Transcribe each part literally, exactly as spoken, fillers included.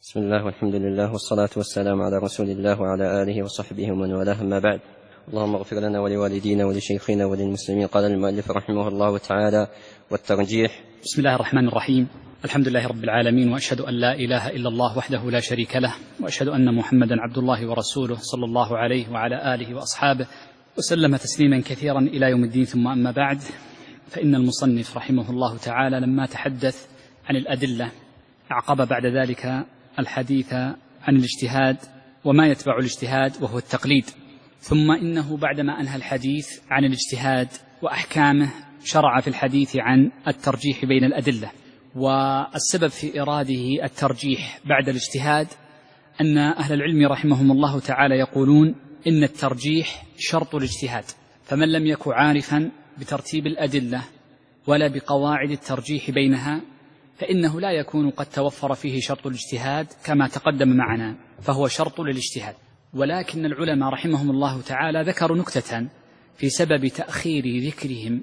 بسم الله والحمد لله والصلاة والسلام على رسول الله وعلى آله وصحبه ومن والاه، أما بعد. اللهم اغفر لنا ولوالدينا ولشيخنا وللمسلمين. قال المؤلف رحمه الله تعالى: والترجيح. بسم الله الرحمن الرحيم. الحمد لله رب العالمين، وأشهد أن لا إله إلا الله وحده لا شريك له، وأشهد أن محمدا عبد الله ورسوله صلى الله عليه وعلى آله وأصحابه وسلم تسليما كثيرا إلى يوم الدين. ثم أما بعد، فإن المصنف رحمه الله تعالى لما تحدث عن الأدلة أعقب بعد ذلك الحديث عن الاجتهاد وما يتبع الاجتهاد وهو التقليد. ثم إنه بعدما أنهى الحديث عن الاجتهاد وأحكامه شرع في الحديث عن الترجيح بين الأدلة. والسبب في إراده الترجيح بعد الاجتهاد أن أهل العلم رحمهم الله تعالى يقولون إن الترجيح شرط الاجتهاد، فمن لم يكن عارفا بترتيب الأدلة ولا بقواعد الترجيح بينها فإنه لا يكون قد توفر فيه شرط الاجتهاد كما تقدم معنا، فهو شرط للاجتهاد. ولكن العلماء رحمهم الله تعالى ذكروا نكتة في سبب تأخير ذكرهم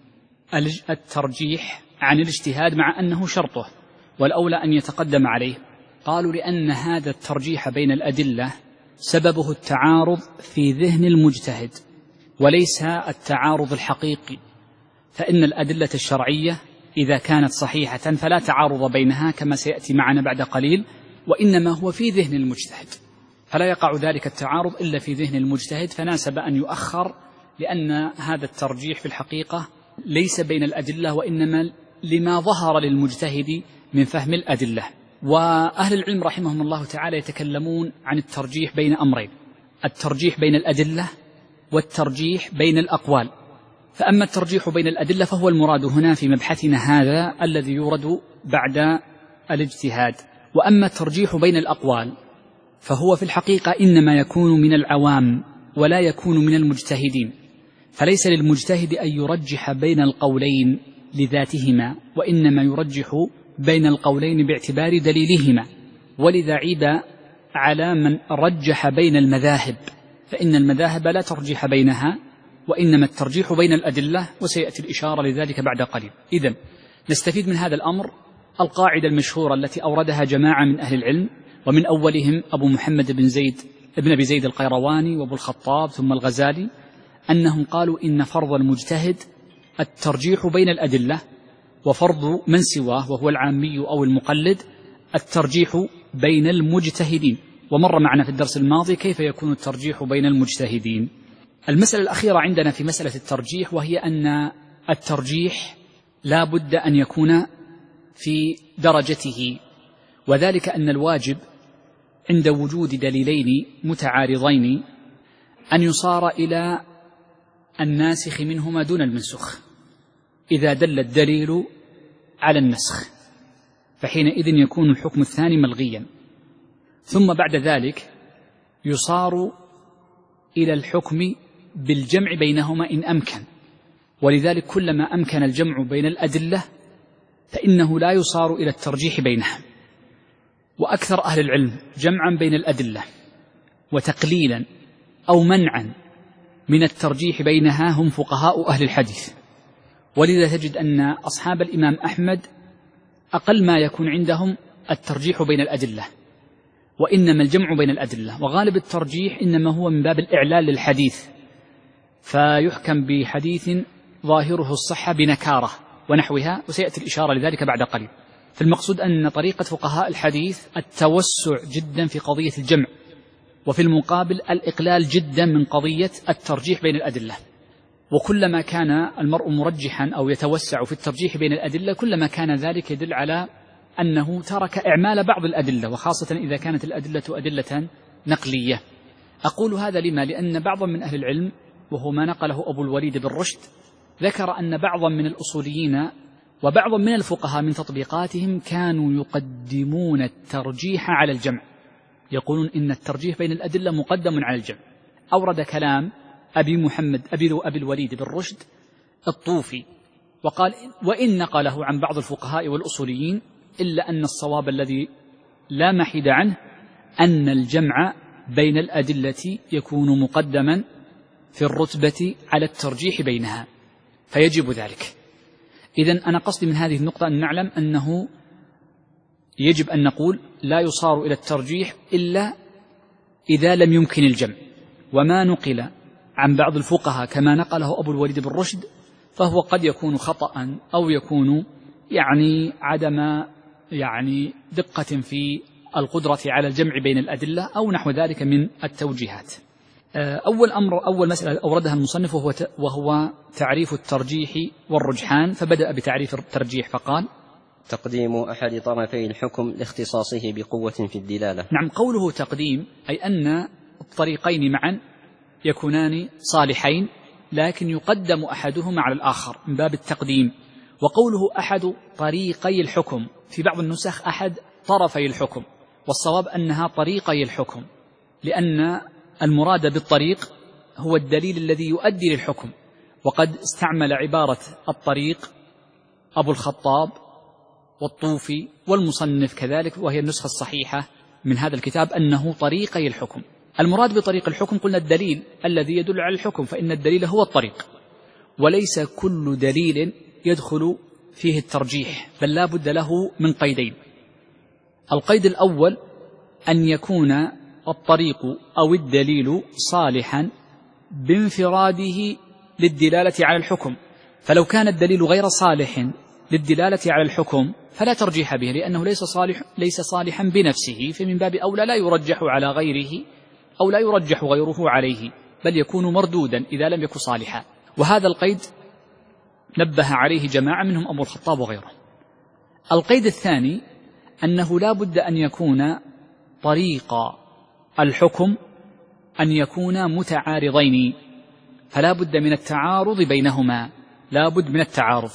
الترجيح عن الاجتهاد مع أنه شرطه والأولى أن يتقدم عليه. قالوا لأن هذا الترجيح بين الأدلة سببه التعارض في ذهن المجتهد وليس التعارض الحقيقي، فإن الأدلة الشرعية إذا كانت صحيحة فلا تعارض بينها كما سيأتي معنا بعد قليل، وإنما هو في ذهن المجتهد، فلا يقع ذلك التعارض إلا في ذهن المجتهد، فناسب أن يؤخر، لأن هذا الترجيح في الحقيقة ليس بين الأدلة وإنما لما ظهر للمجتهد من فهم الأدلة. وأهل العلم رحمهم الله تعالى يتكلمون عن الترجيح بين أمرين: الترجيح بين الأدلة والترجيح بين الأقوال. فأما الترجيح بين الأدلة فهو المراد هنا في مبحثنا هذا الذي يورد بعد الاجتهاد، وأما الترجيح بين الأقوال فهو في الحقيقة إنما يكون من العوام ولا يكون من المجتهدين، فليس للمجتهد أن يرجح بين القولين لذاتهما، وإنما يرجح بين القولين باعتبار دليلهما. ولذا عيب على من رجح بين المذاهب، فإن المذاهب لا ترجيح بينها وإنما الترجيح بين الأدلة، وسيأتي الإشارة لذلك بعد قليل. إذن نستفيد من هذا الأمر القاعدة المشهورة التي أوردها جماعة من أهل العلم، ومن أولهم أبو محمد بن زيد ابن أبي زيد القيرواني وأبو الخطاب ثم الغزالي، أنهم قالوا إن فرض المجتهد الترجيح بين الأدلة، وفرض من سواه وهو العامي أو المقلد الترجيح بين المجتهدين. ومر معنا في الدرس الماضي كيف يكون الترجيح بين المجتهدين. المسألة الأخيرة عندنا في مسألة الترجيح وهي أن الترجيح لا بد أن يكون في درجته، وذلك أن الواجب عند وجود دليلين متعارضين أن يصار إلى الناسخ منهما دون المنسوخ. إذا دل الدليل على النسخ فحينئذ يكون الحكم الثاني ملغيا، ثم بعد ذلك يصار إلى الحكم بالجمع بينهما إن أمكن، ولذلك كلما أمكن الجمع بين الأدلة فإنه لا يصار إلى الترجيح بينها. وأكثر أهل العلم جمعا بين الأدلة وتقليلا أو منعا من الترجيح بينها هم فقهاء أهل الحديث. ولذا تجد أن أصحاب الإمام أحمد أقل ما يكون عندهم الترجيح بين الأدلة، وإنما الجمع بين الأدلة، وغالب الترجيح إنما هو من باب الإعلال للحديث، فيحكم بحديث ظاهره الصحة بنكارة ونحوها، وسيأتي الإشارة لذلك بعد قليل. فالمقصود أن طريقة فقهاء الحديث التوسع جدا في قضية الجمع، وفي المقابل الإقلال جدا من قضية الترجيح بين الأدلة. وكلما كان المرء مرجحا أو يتوسع في الترجيح بين الأدلة كلما كان ذلك يدل على أنه ترك إعمال بعض الأدلة، وخاصة إذا كانت الأدلة أدلة نقلية. أقول هذا لما؟ لأن بعضا من أهل العلم وهو ما نقله أبو الوليد بن رشد ذكر أن بعضا من الأصوليين وبعضا من الفقهاء من تطبيقاتهم كانوا يقدمون الترجيح على الجمع، يقولون إن الترجيح بين الأدلة مقدم على الجمع. أورد كلام أبي محمد أبي, أبي الوليد بن رشد الطوفي وقال: وإن نقله عن بعض الفقهاء والأصوليين إلا أن الصواب الذي لا محيد عنه أن الجمع بين الأدلة يكون مقدما في الرتبة على الترجيح بينها، فيجب ذلك. إذن أنا قصدي من هذه النقطة أن نعلم أنه يجب أن نقول لا يصار إلى الترجيح إلا إذا لم يمكن الجمع. وما نقل عن بعض الفقهاء كما نقله أبو الوليد بن رشد فهو قد يكون خطأ أو يكون يعني عدم يعني دقة في القدرة على الجمع بين الأدلة أو نحو ذلك من التوجيهات. أول أمر أول مسألة أوردها المصنف وهو وهو تعريف الترجيح والرجحان، فبدأ بتعريف الترجيح فقال: تقديم أحد طرفي الحكم لاختصاصه بقوة في الدلالة. نعم، قوله تقديم أي أن الطريقين معا يكونان صالحين لكن يقدم أحدهما على الآخر من باب التقديم. وقوله أحد طريقي الحكم، في بعض النسخ أحد طرفي الحكم، والصواب أنها طريقي الحكم، لأن المراد بالطريق هو الدليل الذي يؤدي للحكم. وقد استعمل عبارة الطريق أبو الخطاب والطوفي والمصنف كذلك، وهي النسخة الصحيحة من هذا الكتاب أنه طريقي الحكم. المراد بطريق الحكم قلنا الدليل الذي يدل على الحكم، فإن الدليل هو الطريق، وليس كل دليل يدخل فيه الترجيح، بل لا بد له من قيدين. القيد الأول أن يكون الطريق أو الدليل صالحا بانفراده للدلالة على الحكم، فلو كان الدليل غير صالح للدلالة على الحكم فلا ترجيح به، لأنه ليس صالح ليس صالحا بنفسه، فمن باب أولى لا يرجح على غيره أو لا يرجح غيره عليه، بل يكون مردودا إذا لم يكن صالحا. وهذا القيد نبه عليه جماعة منهم أبو الخطاب وغيره. القيد الثاني أنه لا بد أن يكون طريق الحكم أن يكون متعارضين، فلا بد من التعارض بينهما، لا بد من التعارض،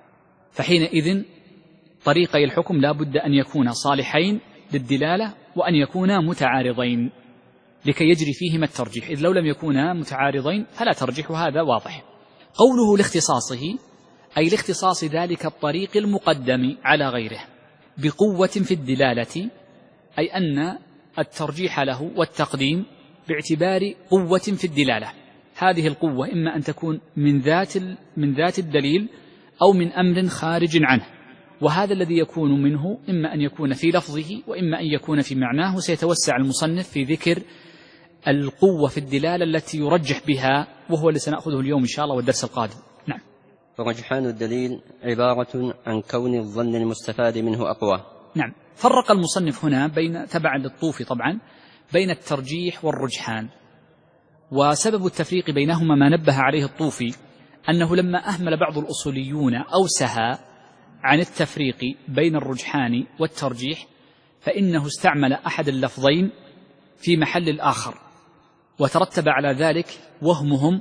فحينئذ طريقي الحكم لا بد أن يكون صالحين للدلالة وأن يكونا متعارضين لكي يجري فيهما الترجيح، إذ لو لم يكونا متعارضين فلا ترجيح، وهذا واضح. قوله لاختصاصه أي لاختصاص ذلك الطريق المقدم على غيره بقوة في الدلالة، أي أن الترجيح له والتقديم باعتبار قوة في الدلالة. هذه القوة إما أن تكون من ذات من ذات الدليل أو من أمر خارج عنه، وهذا الذي يكون منه إما أن يكون في لفظه وإما أن يكون في معناه. سيتوسع المصنف في ذكر القوة في الدلالة التي يرجح بها، وهو اللي سنأخذه اليوم إن شاء الله والدرس القادم. نعم. فرجحان الدليل عبارة عن كون الظن المستفاد منه أقوى. نعم. فرق المصنف هنا بين تبعا للطوفي طبعا بين الترجيح والرجحان، وسبب التفريق بينهما ما نبه عليه الطوفي أنه لما أهمل بعض الأصوليون أو سهى عن التفريق بين الرجحان والترجيح فإنه استعمل أحد اللفظين في محل الآخر، وترتب على ذلك وهمهم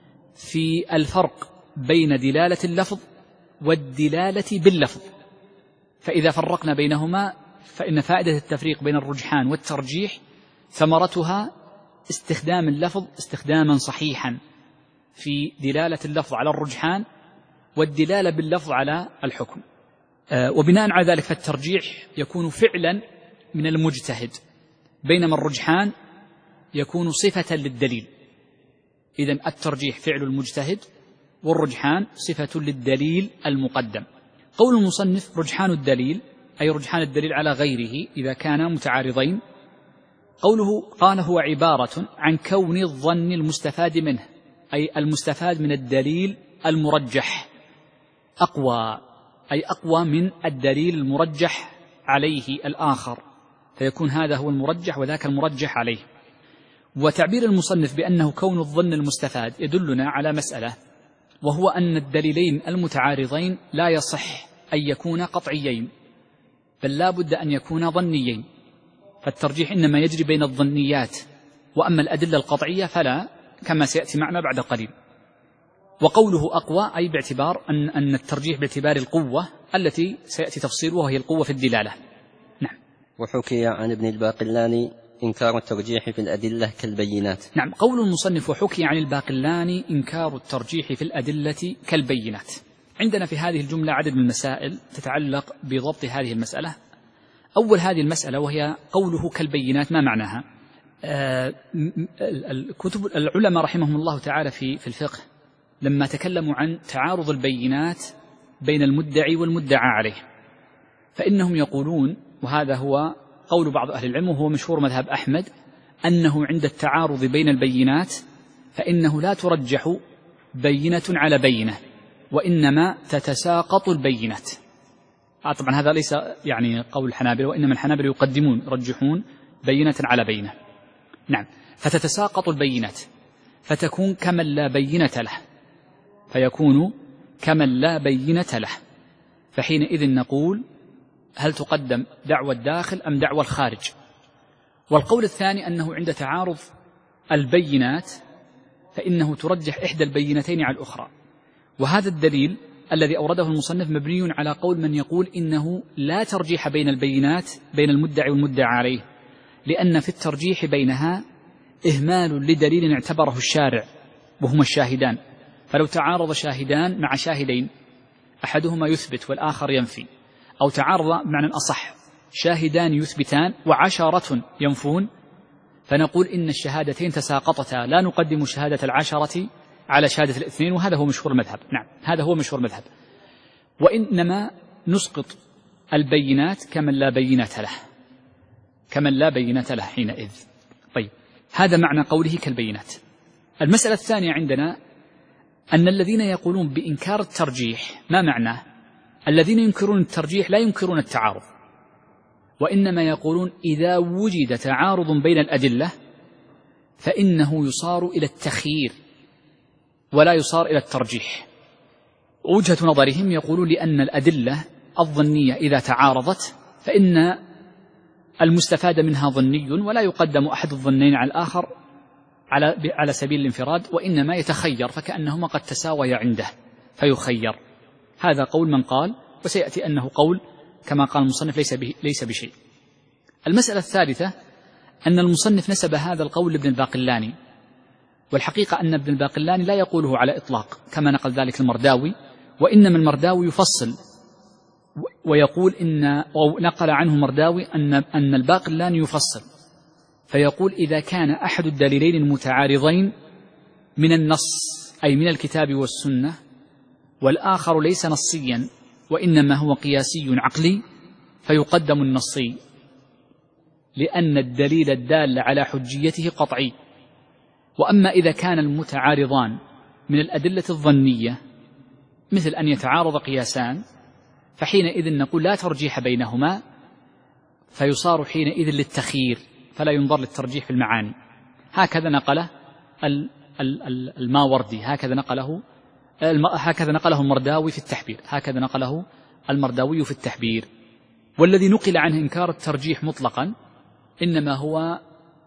في الفرق بين دلالة اللفظ والدلالة باللفظ. فإذا فرقنا بينهما فإن فائدة التفريق بين الرجحان والترجيح ثمرتها استخدام اللفظ استخداما صحيحا في دلالة اللفظ على الرجحان والدلالة باللفظ على الحكم. وبناء على ذلك فالترجيح يكون فعلا من المجتهد، بينما الرجحان يكون صفة للدليل. إذن الترجيح فعل المجتهد والرجحان صفة للدليل المقدم. قول المصنف رجحان الدليل أي رجحان الدليل على غيره إذا كانا متعارضين. قوله قال هو عبارة عن كون الظن المستفاد منه أي المستفاد من الدليل المرجح أقوى، أي أقوى من الدليل المرجح عليه الآخر، فيكون هذا هو المرجح وذاك المرجح عليه. وتعبير المصنف بأنه كون الظن المستفاد يدلنا على مسألة، وهو أن الدليلين المتعارضين لا يصح أن يكونا قطعيين، بل لا بد أن يكونا ظنيين، فالترجيح إنما يجري بين الظنيات، وأما الأدلة القطعية فلا، كما سيأتي معنا بعد قليل. وقوله أقوى أي باعتبار أن, أن الترجيح باعتبار القوة التي سيأتي تفصيلها وهي القوة في الدلالة. نعم. وحكي عن ابن الباقلاني إنكار الترجيح في الأدلة كالبينات. نعم. قول المصنف وحكي عن الباقلاني إنكار الترجيح في الأدلة كالبينات. عندنا في هذه الجملة عدد من المسائل تتعلق بضبط هذه المسألة. أول هذه المسألة وهي قوله كالبينات، ما معناها؟ آه الكتب العلماء رحمهم الله تعالى في في الفقه لما تكلموا عن تعارض البينات بين المدعي والمدعى عليه، فإنهم يقولون وهذا هو قول بعض أهل العلم وهو مشهور مذهب أحمد، أنه عند التعارض بين البينات فإنه لا ترجح بينة على بينة، وإنما تتساقط البينات. طبعا هذا ليس يعني قول الحنابلة، وإنما الحنابلة يقدمون يرجحون بينة على بينة. نعم، فتتساقط البينات فتكون كمن لا بينة له، فيكون كمن لا بينة له. فحينئذ نقول هل تقدم دعوى الداخل أم دعوى الخارج؟ والقول الثاني أنه عند تعارض البينات فإنه ترجح إحدى البينتين على الأخرى. وهذا الدليل الذي أورده المصنف مبني على قول من يقول إنه لا ترجيح بين البينات بين المدعي والمدعى عليه، لأن في الترجيح بينها إهمال لدليل اعتبره الشارع وهما الشاهدان. فلو تعارض شاهدان مع شاهدين أحدهما يثبت والآخر ينفي، أو تعارض بمعنى أصح شاهدان يثبتان وعشرة ينفون، فنقول إن الشهادتين تساقطتا، لا نقدم شهادة العشرة على شهادة الاثنين، وهذا هو مشهور المذهب. نعم، هذا هو مشهور المذهب. وإنما نسقط البينات كمن لا بينة له، كمن لا بينة له حينئذ. طيب، هذا معنى قوله كالبينات. المسألة الثانية عندنا أن الذين يقولون بإنكار الترجيح ما معناه؟ الذين ينكرون الترجيح لا ينكرون التعارض، وإنما يقولون إذا وجد تعارض بين الأدلة فإنه يصار إلى التخيير ولا يصار إلى الترجيح. وجهة نظرهم يقولون لأن الأدلة الظنية إذا تعارضت فإن المستفاد منها ظني، ولا يقدم أحد الظنين على الآخر على على سبيل الانفراد، وإنما يتخير، فكأنهما قد تساويا عنده فيخير. هذا قول من قال، وسيأتي أنه قول كما قال المصنف ليس ليس بشيء. المسألة الثالثة أن المصنف نسب هذا القول لابن الباقلاني، والحقيقة أن ابن الباقلاني لا يقوله على إطلاق كما نقل ذلك المرداوي، وإنما المرداوي يفصل ويقول إن، أو نقل عنه المرداوي أن أن الباقلاني يفصل فيقول إذا كان أحد الدليلين المتعارضين من النص أي من الكتاب والسنة، والآخر ليس نصيا وإنما هو قياسي عقلي، فيقدم النصي لأن الدليل الدال على حجيته قطعي. وأما إذا كان المتعارضان من الأدلة الظنية مثل أن يتعارض قياسان فحينئذ نقول لا ترجيح بينهما، فيصار حينئذ للتخيير فلا ينظر للترجيح في المعاني. هكذا نقله الماوردي، هكذا نقله هكذا نقله المرداوي في التحبير، هكذا نقله المرداوي في التحبير. والذي نقل عنه إنكار الترجيح مطلقا إنما هو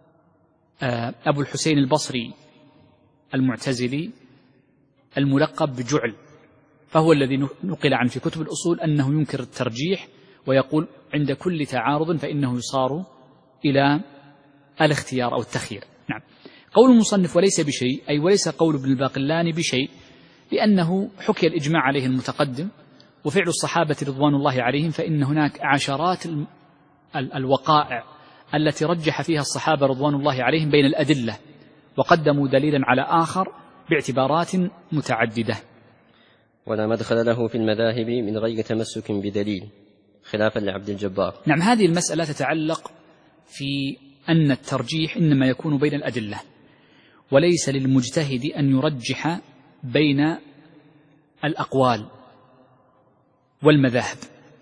أبو الحسين البصري المعتزلي الملقب بجعل، فهو الذي نقل عنه في كتب الأصول أنه ينكر الترجيح ويقول عند كل تعارض فإنه يصار إلى الاختيار أو التخيير. نعم، قول المصنف وليس بشيء أي وليس قول ابن الباقلاني بشيء، لأنه حكي الإجماع عليه المتقدم وفعل الصحابة رضوان الله عليهم، فإن هناك عشرات الوقائع التي رجح فيها الصحابة رضوان الله عليهم بين الأدلة وقدموا دليلا على آخر باعتبارات متعددة. ولا مدخل له في المذاهب من غير تمسك بدليل خلافا لعبد الجبار. نعم، هذه المسألة تتعلق في أن الترجيح إنما يكون بين الأدلة، وليس للمجتهد أن يرجح بين الأقوال والمذاهب.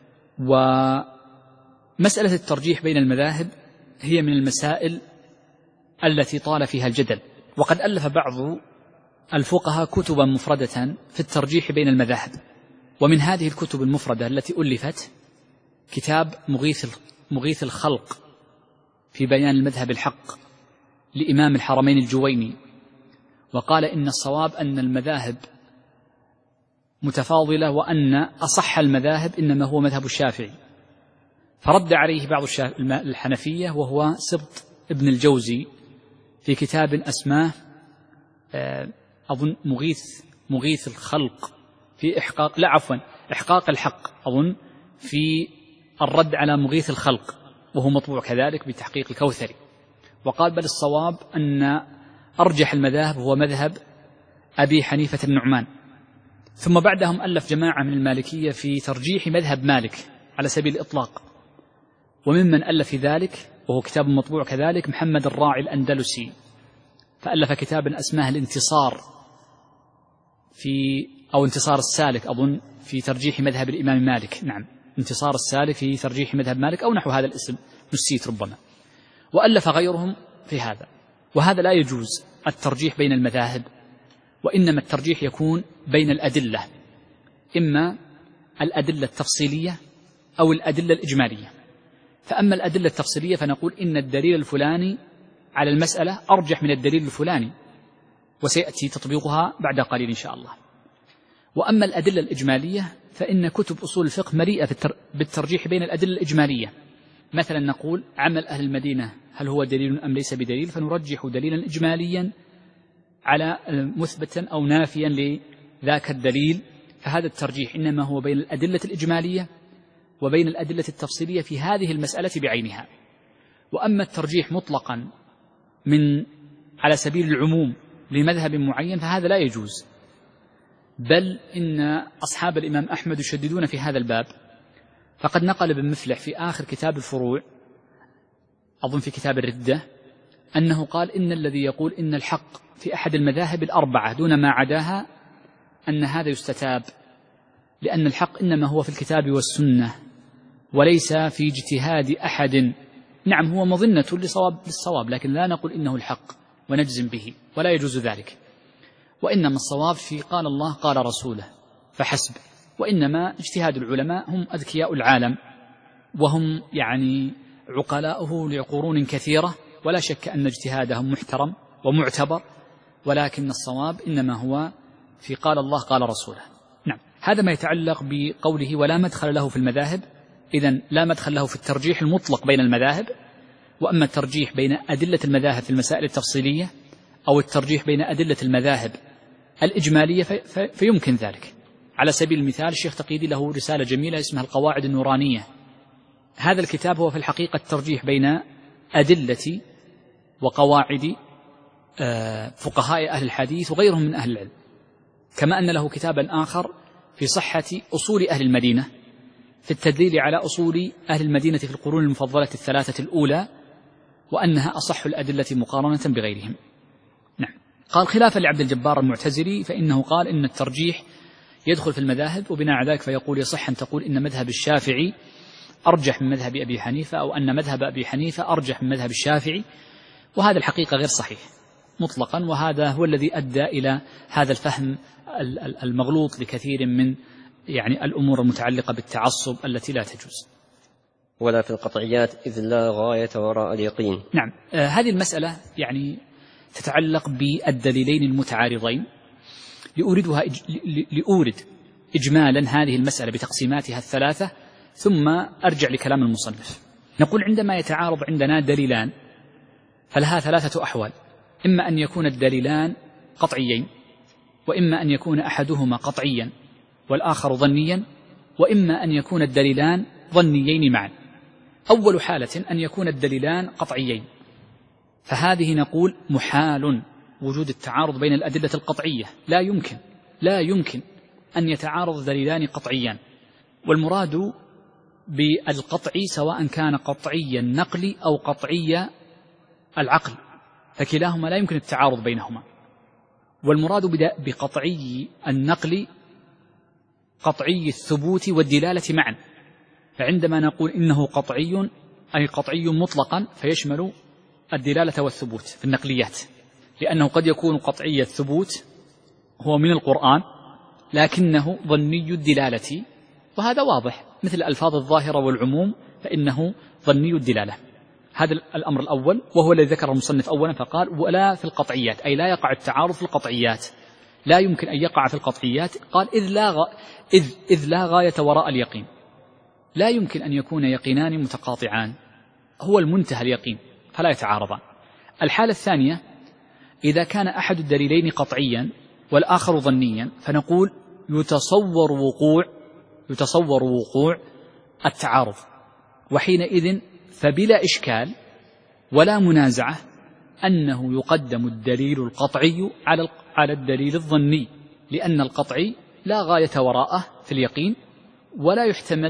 ومسألة الترجيح بين المذاهب هي من المسائل التي طال فيها الجدل، وقد ألف بعض الفقهاء كتبا مفردة في الترجيح بين المذاهب. ومن هذه الكتب المفردة التي ألفت كتاب مغيث مغيث الخلق في بيان المذهب الحق لإمام الحرمين الجويني، وقال إن الصواب أن المذاهب متفاضلة وأن أصح المذاهب إنما هو مذهب الشافعي. فرد عليه بعض الحنفية وهو سبط ابن الجوزي في كتاب أسماه أظن مغيث مغيث الخلق في إحقاق لا عفوا إحقاق الحق أظن في الرد على مغيث الخلق، وهو مطبوع كذلك بتحقيق الكوثري. وقال بل الصواب أن أرجح المذاهب هو مذهب أبي حنيفة النعمان. ثم بعدهم ألف جماعة من المالكية في ترجيح مذهب مالك على سبيل الإطلاق، وممن ألف في ذلك وهو كتاب مطبوع كذلك محمد الراعي الأندلسي، فألف كتابا أسماه الانتصار في أو انتصار السالك أظن في ترجيح مذهب الإمام مالك، نعم انتصار السالك في ترجيح مذهب مالك أو نحو هذا الاسم، نسيت ربما. وألف غيرهم في هذا. وهذا لا يجوز الترجيح بين المذاهب، وإنما الترجيح يكون بين الأدلة، إما الأدلة التفصيلية أو الأدلة الإجمالية. فأما الأدلة التفصيلية فنقول إن الدليل الفلاني على المسألة أرجح من الدليل الفلاني، وسيأتي تطبيقها بعد قليل إن شاء الله. وأما الأدلة الإجمالية فإن كتب أصول الفقه مليئة بالترجيح بين الأدلة الإجمالية. مثلا نقول عمل أهل المدينة هل هو دليل أم ليس بدليل، فنرجح دليلا إجماليا على مثبتا أو نافيا لذاك الدليل، فهذا الترجيح إنما هو بين الأدلة الإجمالية وبين الأدلة التفصيلية في هذه المسألة بعينها. وأما الترجيح مطلقا من على سبيل العموم لمذهب معين فهذا لا يجوز، بل إن أصحاب الإمام أحمد يشددون في هذا الباب. فقد نقل ابن مفلح في آخر كتاب الفروع أظن في كتاب الردة أنه قال إن الذي يقول إن الحق في أحد المذاهب الأربعة دون ما عداها أن هذا يستتاب، لأن الحق إنما هو في الكتاب والسنة وليس في اجتهاد أحد. نعم هو مظنة لصواب للصواب، لكن لا نقول إنه الحق ونجزم به، ولا يجوز ذلك، وإنما الصواب في قال الله قال رسوله فحسب. وإنما اجتهاد العلماء هم أذكياء العالم، وهم يعني عقلاؤه لقرون كثيرة، ولا شك أن اجتهادهم محترم ومعتبر، ولكن الصواب إنما هو في قال الله قال رسوله. نعم هذا ما يتعلق بقوله ولا مدخل له في المذاهب. إذن لا مدخل له في الترجيح المطلق بين المذاهب. وأما الترجيح بين أدلة المذاهب في المسائل التفصيلية أو الترجيح بين أدلة المذاهب الإجمالية في في فيمكن ذلك. على سبيل المثال الشيخ تقيدي له رسالة جميلة اسمها القواعد النورانية. هذا الكتاب هو في الحقيقة الترجيح بين أدلة وقواعد فقهاء أهل الحديث وغيرهم من أهل العلم، كما أن له كتابا آخر في صحة أصول أهل المدينة في التدليل على أصول أهل المدينة في القرون المفضلة الثلاثة الأولى، وأنها أصح الأدلة مقارنة بغيرهم. نعم. قال خلافا لعبد الجبار المعتزلي فإنه قال إن الترجيح يدخل في المذاهب، وبناء على ذلك فيقول يصح أن تقول إن مذهب الشافعي أرجح من مذهب أبي حنيفة، أو أن مذهب أبي حنيفة أرجح من مذهب الشافعي، وهذا الحقيقة غير صحيح مطلقا، وهذا هو الذي أدى إلى هذا الفهم المغلوط لكثير من يعني الأمور المتعلقة بالتعصب التي لا تجوز. ولا في القطعيات إذ لا غاية وراء اليقين. نعم آه هذه المسألة يعني تتعلق بالدليلين المتعارضين، لأوردها إج... لأورد إجمالا هذه المسألة بتقسيماتها الثلاثة ثم أرجع لكلام المصنف. نقول عندما يتعارض عندنا دليلان فلها ثلاثة أحوال، إما أن يكون الدليلان قطعيين، وإما أن يكون أحدهما قطعيا والآخر ظنيا، وإما أن يكون الدليلان ظنيين معا. أول حالة أن يكون الدليلان قطعيين، فهذه نقول محال وجود التعارض بين الأدلة القطعية، لا يمكن لا يمكن أن يتعارض دليلان قطعيان. والمراد بالقطع سواء كان قطعي النقل أو قطعي العقل، فكلاهما لا يمكن التعارض بينهما. والمراد بقطعي النقل قطعي الثبوت والدلالة معا، فعندما نقول إنه قطعي أي قطعي مطلقا فيشمل الدلالة والثبوت في النقليات، لأنه قد يكون قطعي الثبوت هو من القرآن لكنه ظني الدلالة، وهذا واضح مثل الألفاظ الظاهرة والعموم فإنه ظني الدلالة. هذا الأمر الأول وهو الذي ذكر المصنف أولا، فقال ولا في القطعيات أي لا يقع التعارض في القطعيات، لا يمكن أن يقع في القطعيات. قال إذ لا, غ... إذ... إذ لا غاية وراء اليقين، لا يمكن أن يكون يقينان متقاطعان، هو المنتهى اليقين فلا يتعارضان. الحالة الثانية إذا كان أحد الدليلين قطعيا والآخر ظنيا، فنقول يتصور وقوع يتصور وقوع التعارض، وحينئذ فبلا إشكال ولا منازعة أنه يقدم الدليل القطعي على على الدليل الظني، لأن القطعي لا غاية وراءه في اليقين، ولا يحتمل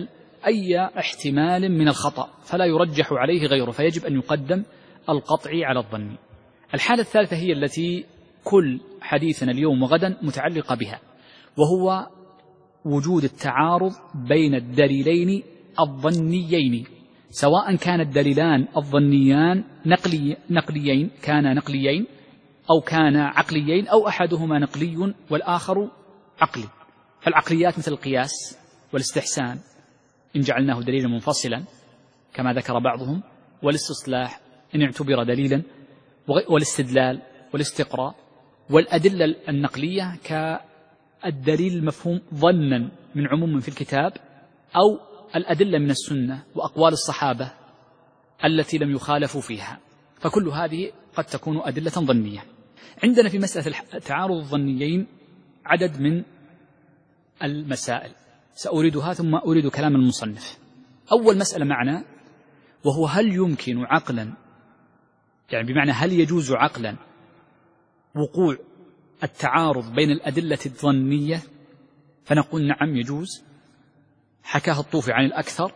أي احتمال من الخطأ فلا يرجح عليه غيره، فيجب أن يقدم القطعي على الظني. الحالة الثالثة هي التي كل حديثنا اليوم وغدا متعلقة بها، وهو وجود التعارض بين الدليلين الظنيين، سواء كان الدليلان الظنيان نقلي نقليين كان نقليين أو كان عقليين، أو أحدهما نقلي والآخر عقلي. فالعقليات مثل القياس والاستحسان إن جعلناه دليلا منفصلا كما ذكر بعضهم، والاستصلاح إن اعتبر دليلا، والاستدلال والاستقراء، والأدلة النقلية كالدليل المفهوم ظنا من عموم في الكتاب، أو الأدلة من السنة وأقوال الصحابة التي لم يخالفوا فيها، فكل هذه قد تكون أدلة ظنية. عندنا في مسألة تعارض الظنيين عدد من المسائل سأريدها ثم أريد كلام المصنف. أول مسألة معنا وهو هل يمكن عقلا، يعني بمعنى هل يجوز عقلا وقوع التعارض بين الأدلة الظنية؟ فنقول نعم يجوز، حكاه الطوفي عن الأكثر،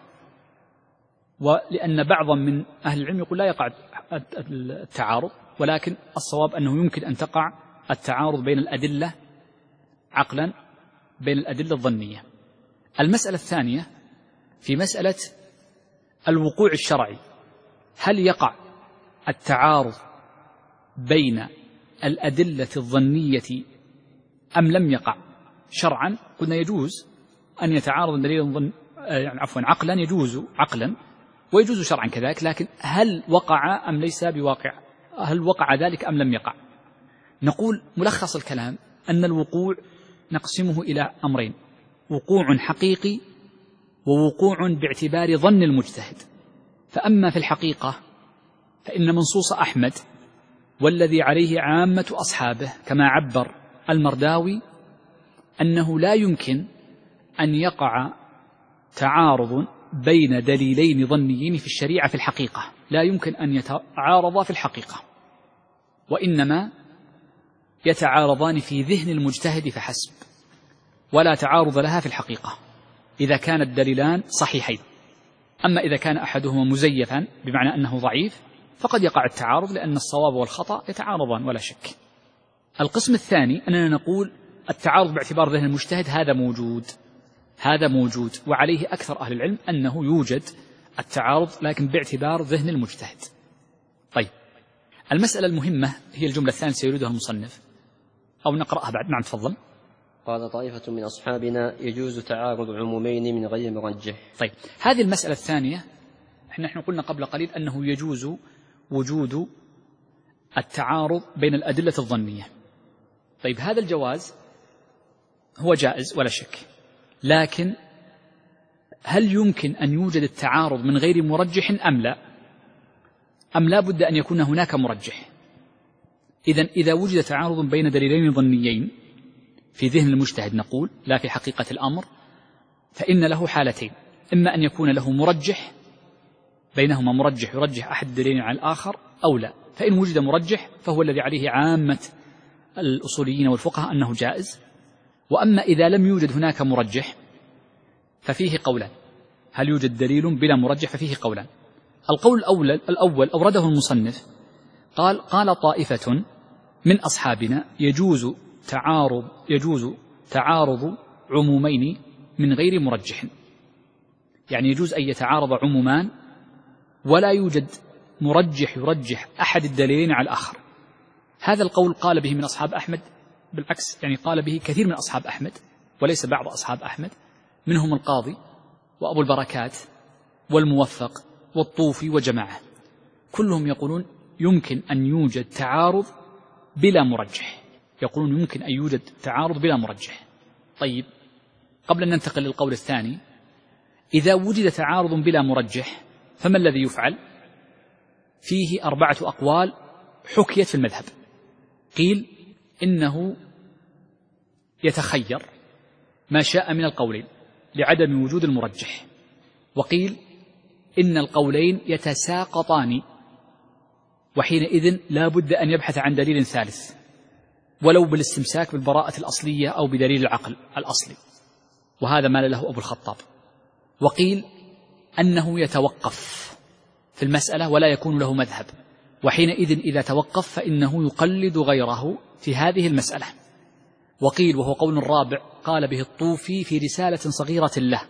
ولأن بعضا من أهل العلم يقول لا يقع التعارض، ولكن الصواب أنه يمكن أن تقع التعارض بين الأدلة عقلا بين الأدلة الظنية. المسألة الثانية في مسألة الوقوع الشرعي، هل يقع التعارض بين الأدلة الظنية أم لم يقع شرعا؟ قلنا يجوز أن يتعارض دليل ظن يعني عفوا عقلا، يجوز عقلا ويجوز شرعا كذلك، لكن هل وقع أم ليس بواقع؟ هل وقع ذلك أم لم يقع؟ نقول ملخص الكلام أن الوقوع نقسمه إلى أمرين: وقوع حقيقي ووقوع باعتبار ظن المجتهد. فأما في الحقيقة فإن منصوص أحمد والذي عليه عامة أصحابه كما عبر المرداوي أنه لا يمكن أن يقع تعارض بين دليلين ظنيين في الشريعة في الحقيقة، لا يمكن أن يتعارضا في الحقيقة، وإنما يتعارضان في ذهن المجتهد فحسب، ولا تعارض لها في الحقيقة إذا كان الدليلان صحيحين. أما إذا كان أحدهما مزيفا بمعنى أنه ضعيف فقد يقع التعارض، لأن الصواب والخطأ يتعارضان ولا شك. القسم الثاني أننا نقول التعارض باعتبار ذهن المجتهد هذا موجود، هذا موجود وعليه أكثر أهل العلم أنه يوجد التعارض، لكن باعتبار ذهن المجتهد. طيب، المسألة المهمة هي الجملة الثانية سيريدها المصنف، أو نقرأها بعد. نعم تفضل. قال طائفة من أصحابنا يجوز تعارض عمومين من غير مرجح. طيب، هذه المسألة الثانية نحن قلنا قبل قليل أنه يجوز وجود التعارض بين الأدلة الظنية. طيب، هذا الجواز هو جائز ولا شك، لكن هل يمكن أن يوجد التعارض من غير مرجح أم لا؟ أم لا بد أن يكون هناك مرجح؟ إذن إذا وجد تعارض بين دليلين ظنيين في ذهن المجتهد نقول لا في حقيقة الأمر، فإن له حالتين: إما أن يكون له مرجح بينهما مرجح يرجح أحد الدليلين على الآخر، أو لا. فإن وجد مرجح فهو الذي عليه عامة الأصوليين والفقهاء أنه جائز. وأما إذا لم يوجد هناك مرجح ففيه قولان: هل يوجد دليل بلا مرجح؟ ففيه قولان. القول الأول, الأول أورده المصنف، قال قال طائفة من أصحابنا يجوز تعارض يجوز تعارض عمومين من غير مرجح، يعني يجوز أن يتعارض عمومان ولا يوجد مرجح يرجح أحد الدليلين على الآخر. هذا القول قال به من أصحاب أحمد، بالعكس يعني قال به كثير من أصحاب أحمد وليس بعض أصحاب أحمد، منهم القاضي وأبو البركات والموفق والطوفي وجماعة، كلهم يقولون يمكن أن يوجد تعارض بلا مرجح، يقولون يمكن أن يوجد تعارض بلا مرجح. طيب، قبل أن ننتقل للقول الثاني، إذا وجد تعارض بلا مرجح فما الذي يفعل؟ فيه أربعة أقوال حكيت في المذهب. قيل إنه يتخير ما شاء من القولين لعدم وجود المرجح، وقيل إن القولين يتساقطان، وحينئذ لا بد أن يبحث عن دليل ثالث ولو بالاستمساك بالبراءة الأصلية أو بدليل العقل الأصلي، وهذا ما له أبو الخطاب. وقيل أنه يتوقف في المسألة ولا يكون له مذهب، وحينئذ إذا توقف فإنه يقلد غيره في هذه المسألة. وقيل وهو قول الرابع قال به الطوفي في رسالة صغيرة له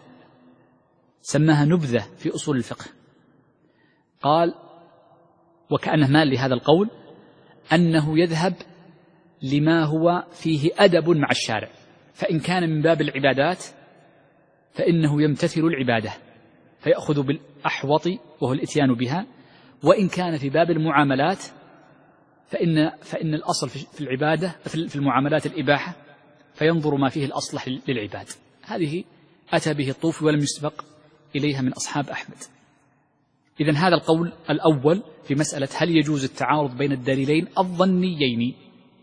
سماها نبذة في أصول الفقه، قال وكأنه مال لهذا القول أنه يذهب لما هو فيه أدب مع الشارع، فإن كان من باب العبادات فإنه يمتثل العبادة فيأخذ بالأحوط وهو الإتيان بها، وإن كان في باب المعاملات فإن, فإن الأصل في العبادة في المعاملات الإباحة فينظر ما فيه الأصلح للعباد. هذه أتى به الطوفي ولم يسبق إليها من أصحاب أحمد. إذن هذا القول الأول في مسألة هل يجوز التعارض بين الدليلين الظنيين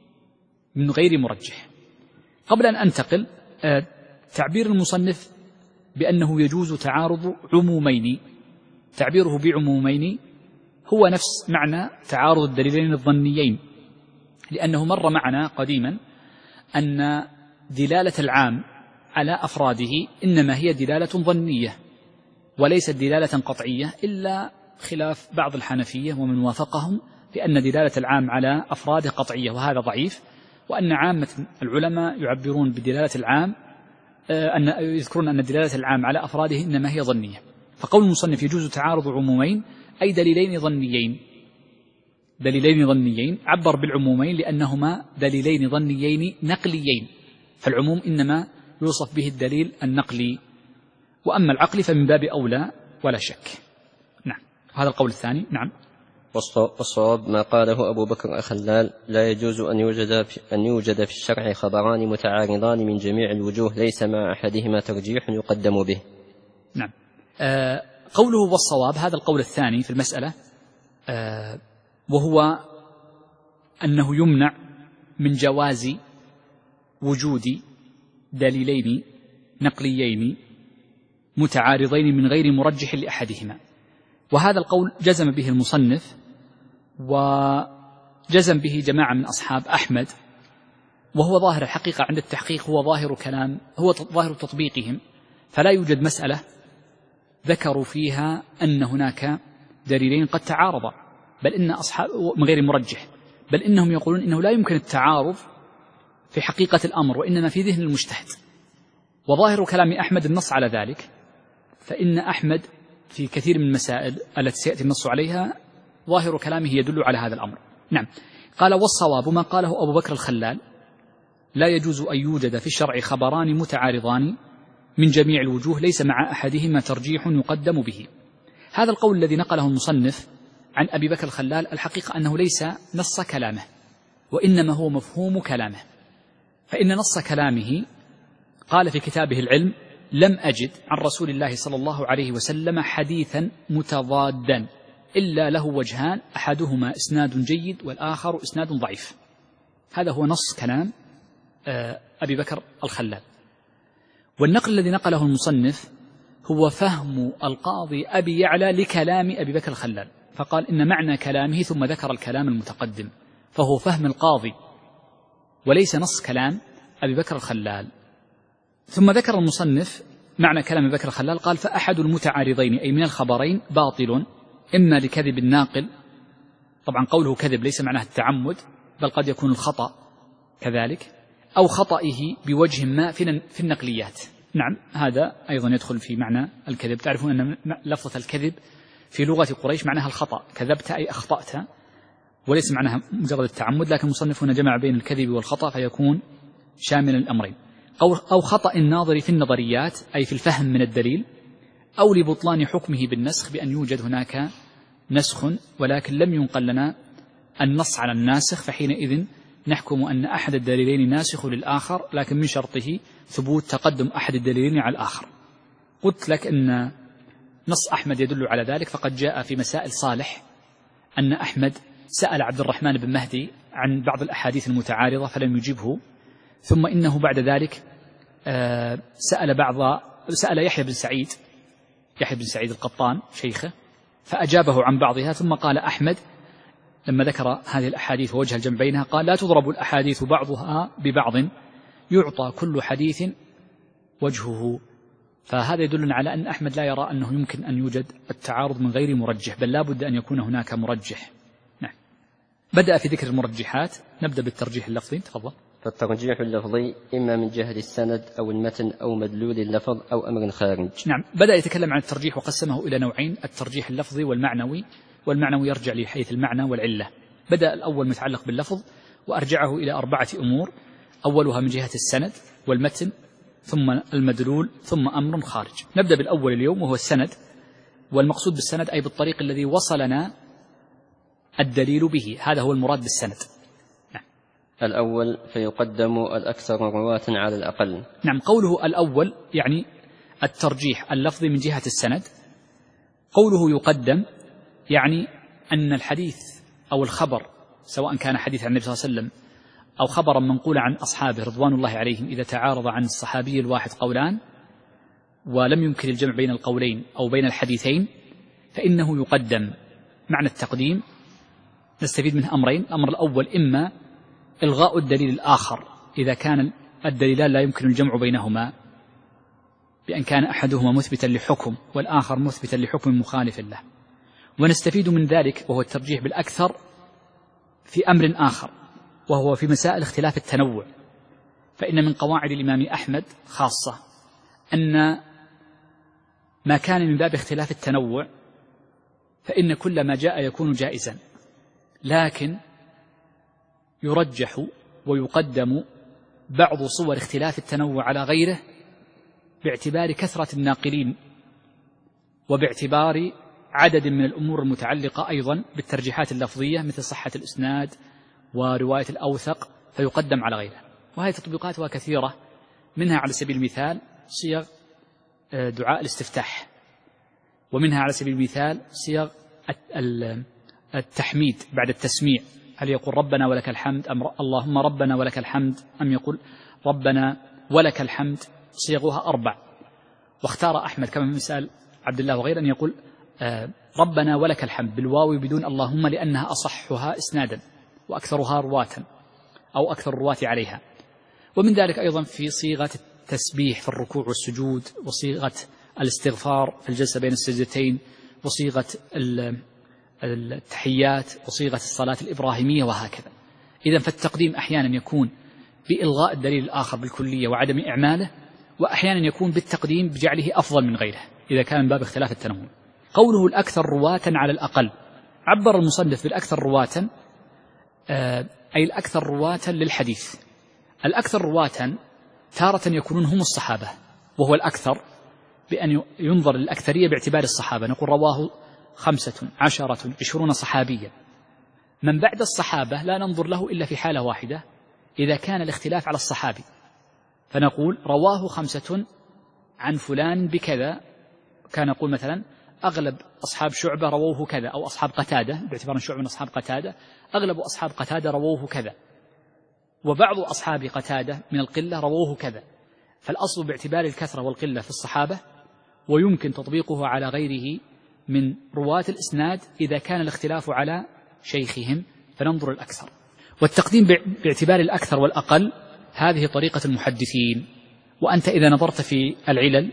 من غير مرجح. قبل أن أنتقل تعبير المصنف بأنه يجوز تعارض عمومين، تعبيره بعمومين هو نفس معنى تعارض الدليلين الظنيين، لأنه مر معنا قديما أن دلالة العام على أفراده إنما هي دلالة ظنية وليست دلالة قطعية، إلا خلاف بعض الحنفية ومن وافقهم في أن دلالة العام على أفراده قطعية، وهذا ضعيف، وأن عامة العلماء يعبرون بدلالة العام أن يذكرون أن دلالة العام على أفراده إنما هي ظنية. فقول المصنف يجوز تعارض عمومين أي دليلين ظنيين، دليلين ظنيين عبر بالعمومين لأنهما دليلين ظنيين نقليين، فالعموم إنما يوصف به الدليل النقلي، وأما العقل فمن باب أولى ولا شك. نعم، هذا القول الثاني. نعم، والصواب ما قاله أبو بكر الخلال لا يجوز أن يوجد في, أن يوجد في الشرع خبران متعارضان من جميع الوجوه ليس مع أحدهما ترجيح يقدم به. نعم، آه قوله والصواب هذا القول الثاني في المسألة، آه وهو أنه يمنع من جواز وجود دليلين نقليين متعارضين من غير مرجح لأحدهما، وهذا القول جزم به المصنف وجزم به جماعة من أصحاب أحمد، وهو ظاهر الحقيقة عند التحقيق، هو ظاهر كلام هو ظاهر تطبيقهم، فلا يوجد مسألة ذكروا فيها أن هناك دليلين قد تعارضا، بل إن أصحاب من غير مرجح، بل إنهم يقولون إنه لا يمكن التعارض في حقيقة الأمر وإنما في ذهن المجتهد، وظاهر كلام أحمد النص على ذلك، فإن أحمد في كثير من المسائل التي سيأتي النص عليها ظاهر كلامه يدل على هذا الأمر. نعم، قال والصواب ما قاله أبو بكر الخلال لا يجوز أن يوجد في الشرع خبران متعارضان من جميع الوجوه ليس مع أحدهما ترجيح يقدم به. هذا القول الذي نقله المصنف عن أبي بكر الخلال الحقيقة أنه ليس نص كلامه وإنما هو مفهوم كلامه، فإن نص كلامه قال في كتابه العلم لم أجد عن رسول الله صلى الله عليه وسلم حديثا متضادا إلا له وجهان أحدهما إسناد جيد والآخر إسناد ضعيف. هذا هو نص كلام أبي بكر الخلال. والنقل الذي نقله المصنف هو فهم القاضي أبي يعلى لكلام أبي بكر الخلال، فقال إن معنى كلامه ثم ذكر الكلام المتقدم، فهو فهم القاضي وليس نص كلام أبي بكر الخلال. ثم ذكر المصنف معنى كلام أبي بكر الخلال، قال فأحد المتعارضين أي من الخبرين باطل إما لكذب الناقل، طبعا قوله كذب ليس معناه التعمد بل قد يكون الخطأ كذلك، أو خطئه بوجه ما في النقليات. نعم، هذا أيضا يدخل في معنى الكذب. تعرفون أن لفظة الكذب في لغة قريش معناها الخطأ، كذبت أي أخطأت، وليس معناها مجرد التعمد، لكن المصنف هنا جمع بين الكذب والخطأ فيكون شاملا الأمرين. أو خطأ الناظر في النظريات أي في الفهم من الدليل، أو لبطلان حكمه بالنسخ بأن يوجد هناك نسخ ولكن لم ينقل لنا النص على الناسخ، فحينئذ نحكم أن أحد الدليلين ناسخ للآخر، لكن من شرطه ثبوت تقدم أحد الدليلين على الآخر. قلت لك أن نص أحمد يدل على ذلك، فقد جاء في مسائل صالح أن أحمد سأل عبد الرحمن بن مهدي عن بعض الأحاديث المتعارضة فلم يجبه، ثم إنه بعد ذلك سأل بعض سأل يحيى بن سعيد يحيى بن سعيد القطان شيخه فأجابه عن بعضها، ثم قال أحمد لما ذكر هذه الأحاديث ووجه الجمع بينها قال لا تضرب الأحاديث بعضها ببعض، يعطى كل حديث وجهه، فهذا يدلنا على أن أحمد لا يرى أنه يمكن أن يوجد التعارض من غير مرجح، بل لا بد أن يكون هناك مرجح. نعم. بدأ في ذكر المرجحات، نبدأ بالترجيح اللفظي. تفضل. فالترجيح اللفظي إما من جهة السند أو المتن أو مدلول اللفظ أو أمر خارج. نعم. بدأ يتكلم عن الترجيح وقسمه إلى نوعين: الترجيح اللفظي والمعنوي، والمعنوي يرجع لحيث المعنى والعلة. بدأ الأول متعلق باللفظ وأرجعه إلى أربعة أمور: أولها من جهة السند والمتن، ثم المدلول، ثم أمر خارج. نبدأ بالأول اليوم وهو السند، والمقصود بالسند أي بالطريق الذي وصلنا الدليل به، هذا هو المراد بالسند. نعم. الأول فيقدم الأكثر رواة على الأقل. نعم. قوله الأول يعني الترجيح اللفظي من جهة السند. قوله يقدم يعني أن الحديث أو الخبر، سواء كان حديث عن النبي صلى الله عليه وسلم أو خبرا منقولا عن أصحابه رضوان الله عليهم، إذا تعارض عن الصحابي الواحد قولان ولم يمكن الجمع بين القولين أو بين الحديثين فإنه يقدم. معنى التقديم نستفيد منه أمرين: الأمر الأول إما إلغاء الدليل الآخر إذا كان الدليلان لا يمكن الجمع بينهما، بأن كان أحدهما مثبتا لحكم والآخر مثبتا لحكم مخالف له. ونستفيد من ذلك وهو الترجيح بالأكثر في أمر آخر، وهو في مسائل اختلاف التنوع. فإن من قواعد الإمام أحمد خاصة أن ما كان من باب اختلاف التنوع فإن كل ما جاء يكون جائزا، لكن يرجح ويقدم بعض صور اختلاف التنوع على غيره باعتبار كثرة الناقلين وباعتبار عدد من الأمور المتعلقة أيضا بالترجيحات اللفظية مثل صحة الإسناد ورواية الأوثق، فيقدم على غيره. وهذه تطبيقاتها كثيرة، منها على سبيل المثال صيغ دعاء الاستفتاح، ومنها على سبيل المثال صيغ التحميد بعد التسميع، هل يقول ربنا ولك الحمد أم اللهم ربنا ولك الحمد أم يقول ربنا ولك الحمد. صيغها أربع، واختار أحمد كما في مسألة عبد الله وغيره أن يقول ربنا ولك الحمد بالواو بدون اللهم، لأنها أصحها إسنادا وأكثرها رواة أو أكثر الرواة عليها. ومن ذلك أيضا في صيغة التسبيح في الركوع والسجود، وصيغة الاستغفار في الجلسة بين السجدتين، وصيغة التحيات، وصيغة الصلاة الإبراهيمية، وهكذا. إذن فالتقديم أحيانا يكون بإلغاء الدليل الآخر بالكلية وعدم إعماله، وأحيانا يكون بالتقديم بجعله أفضل من غيره إذا كان من باب اختلاف التنوع. قوله الأكثر رواة على الأقل، عبر المصنف بالأكثر رواة أي الأكثر رواة للحديث. الأكثر رواة تارة يكونون هم الصحابة، وهو الأكثر بأن ينظر للأكثرية باعتبار الصحابة، نقول رواه خمسة عشرة عشرون صحابيا. من بعد الصحابة لا ننظر له إلا في حالة واحدة، إذا كان الاختلاف على الصحابي، فنقول رواه خمسة عن فلان بكذا، كان نقول مثلا أغلب أصحاب شعبة رووه كذا، أو أصحاب قتادة باعتبار أن شعبة من أصحاب قتادة، أغلب أصحاب قتادة رووه كذا، وبعض أصحاب قتادة من القلة رووه كذا. فالأصل باعتبار الكثرة والقلة في الصحابة، ويمكن تطبيقه على غيره من رواة الإسناد إذا كان الاختلاف على شيخهم، فننظر الأكثر. والتقديم باعتبار الأكثر والأقل هذه طريقة المحدثين. وأنت إذا نظرت في العلل،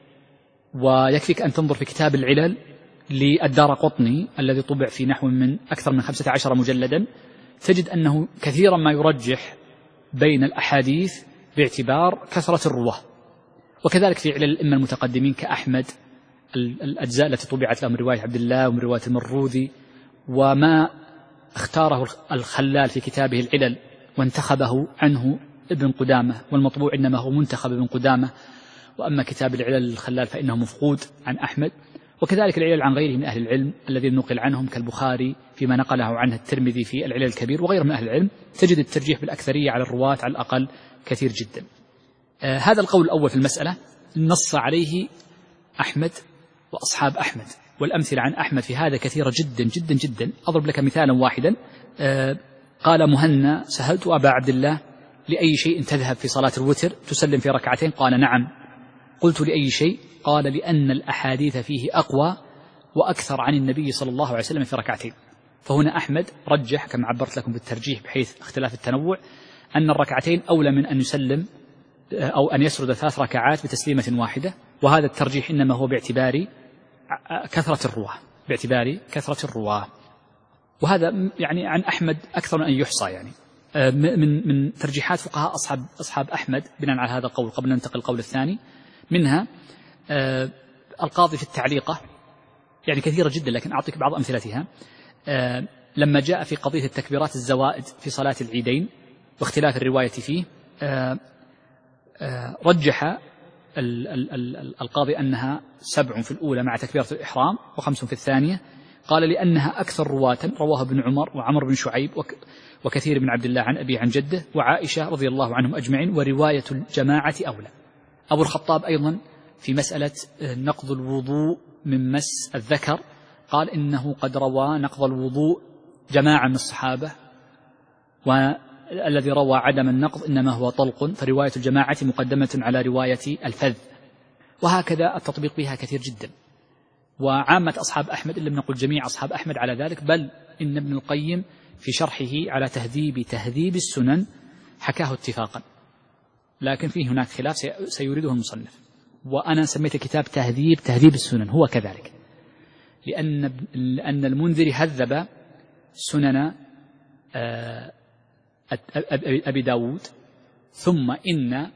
ويكفيك أن تنظر في كتاب العلل للدارقطني الذي طبع في نحو من أكثر من خمسة عشر مجلدا، تجد أنه كثيرا ما يرجح بين الأحاديث باعتبار كثرة الرواه. وكذلك في علل الأئمة المتقدمين كأحمد، الأجزاء التي طبعت لهم رواية عبد الله ومن رواية المروذي، وما اختاره الخلال في كتابه العلل وانتخبه عنه ابن قدامة، والمطبوع إنما هو منتخب ابن قدامة، وأما كتاب العلل الخلال فإنه مفقود عن أحمد. وكذلك العلل عن غيره من أهل العلم الذين نقل عنهم كالبخاري فيما نقله عنه الترمذي في العلل الكبير وغير من أهل العلم، تجد الترجيح بالأكثرية على الرواة على الأقل كثير جدا. آه هذا القول الأول في المسألة نص عليه أحمد وأصحاب أحمد، والأمثلة عن أحمد في هذا كثيرة جدا جدا جدا. أضرب لك مثالا واحدا. آه قال مهنا: سألت أبا عبد الله لأي شيء تذهب في صلاة الوتر تسلم في ركعتين؟ قال: نعم. قلت: لأي شيء؟ قال: لأن الأحاديث فيه أقوى وأكثر عن النبي صلى الله عليه وسلم في ركعتين. فهنا أحمد رجح كما عبرت لكم بالترجيح بحيث اختلاف التنوع، أن الركعتين أولى من أن يسلم أو أن يسرد ثلاث ركعات بتسليمة واحدة، وهذا الترجيح إنما هو باعتبار كثرة الرواة باعتبار كثرة الرواة وهذا يعني عن أحمد أكثر من أن يحصى يعني من من ترجيحات فقهاء أصحاب أصحاب أحمد بناء على هذا القول. قبل أن ننتقل القول الثاني منها القاضي في التعليقة يعني كثيرة جدا، لكن أعطيك بعض أمثلتها. لما جاء في قضية التكبيرات الزوائد في صلاة العيدين واختلاف الرواية فيه، رجح القاضي أنها سبع في الأولى مع تكبيرة الإحرام وخمس في الثانية. قال لأنها أكثر رواة رواه ابن عمر وعمر بن شعيب وكثير بن عبد الله عن أبي عن جده وعائشة رضي الله عنهم أجمعين، ورواية الجماعة أولى. أبو الخطاب أيضا في مسألة نقض الوضوء من مس الذكر قال إنه قد روى نقض الوضوء جماعة من الصحابة، والذي روى عدم النقض إنما هو طلق، فرواية الجماعة مقدمة على رواية الفذ. وهكذا التطبيق بها كثير جدا، وعامة أصحاب أحمد إن لم نقل جميع أصحاب أحمد على ذلك، بل إن ابن القيم في شرحه على تهذيب تهذيب السنن حكاه اتفاقا، لكن فيه هناك خلاف سيريده المصنف. وأنا سميت كتاب تهذيب تهذيب السنن هو كذلك، لأن لأن المنذر هذب سنن أبي داود، ثم إن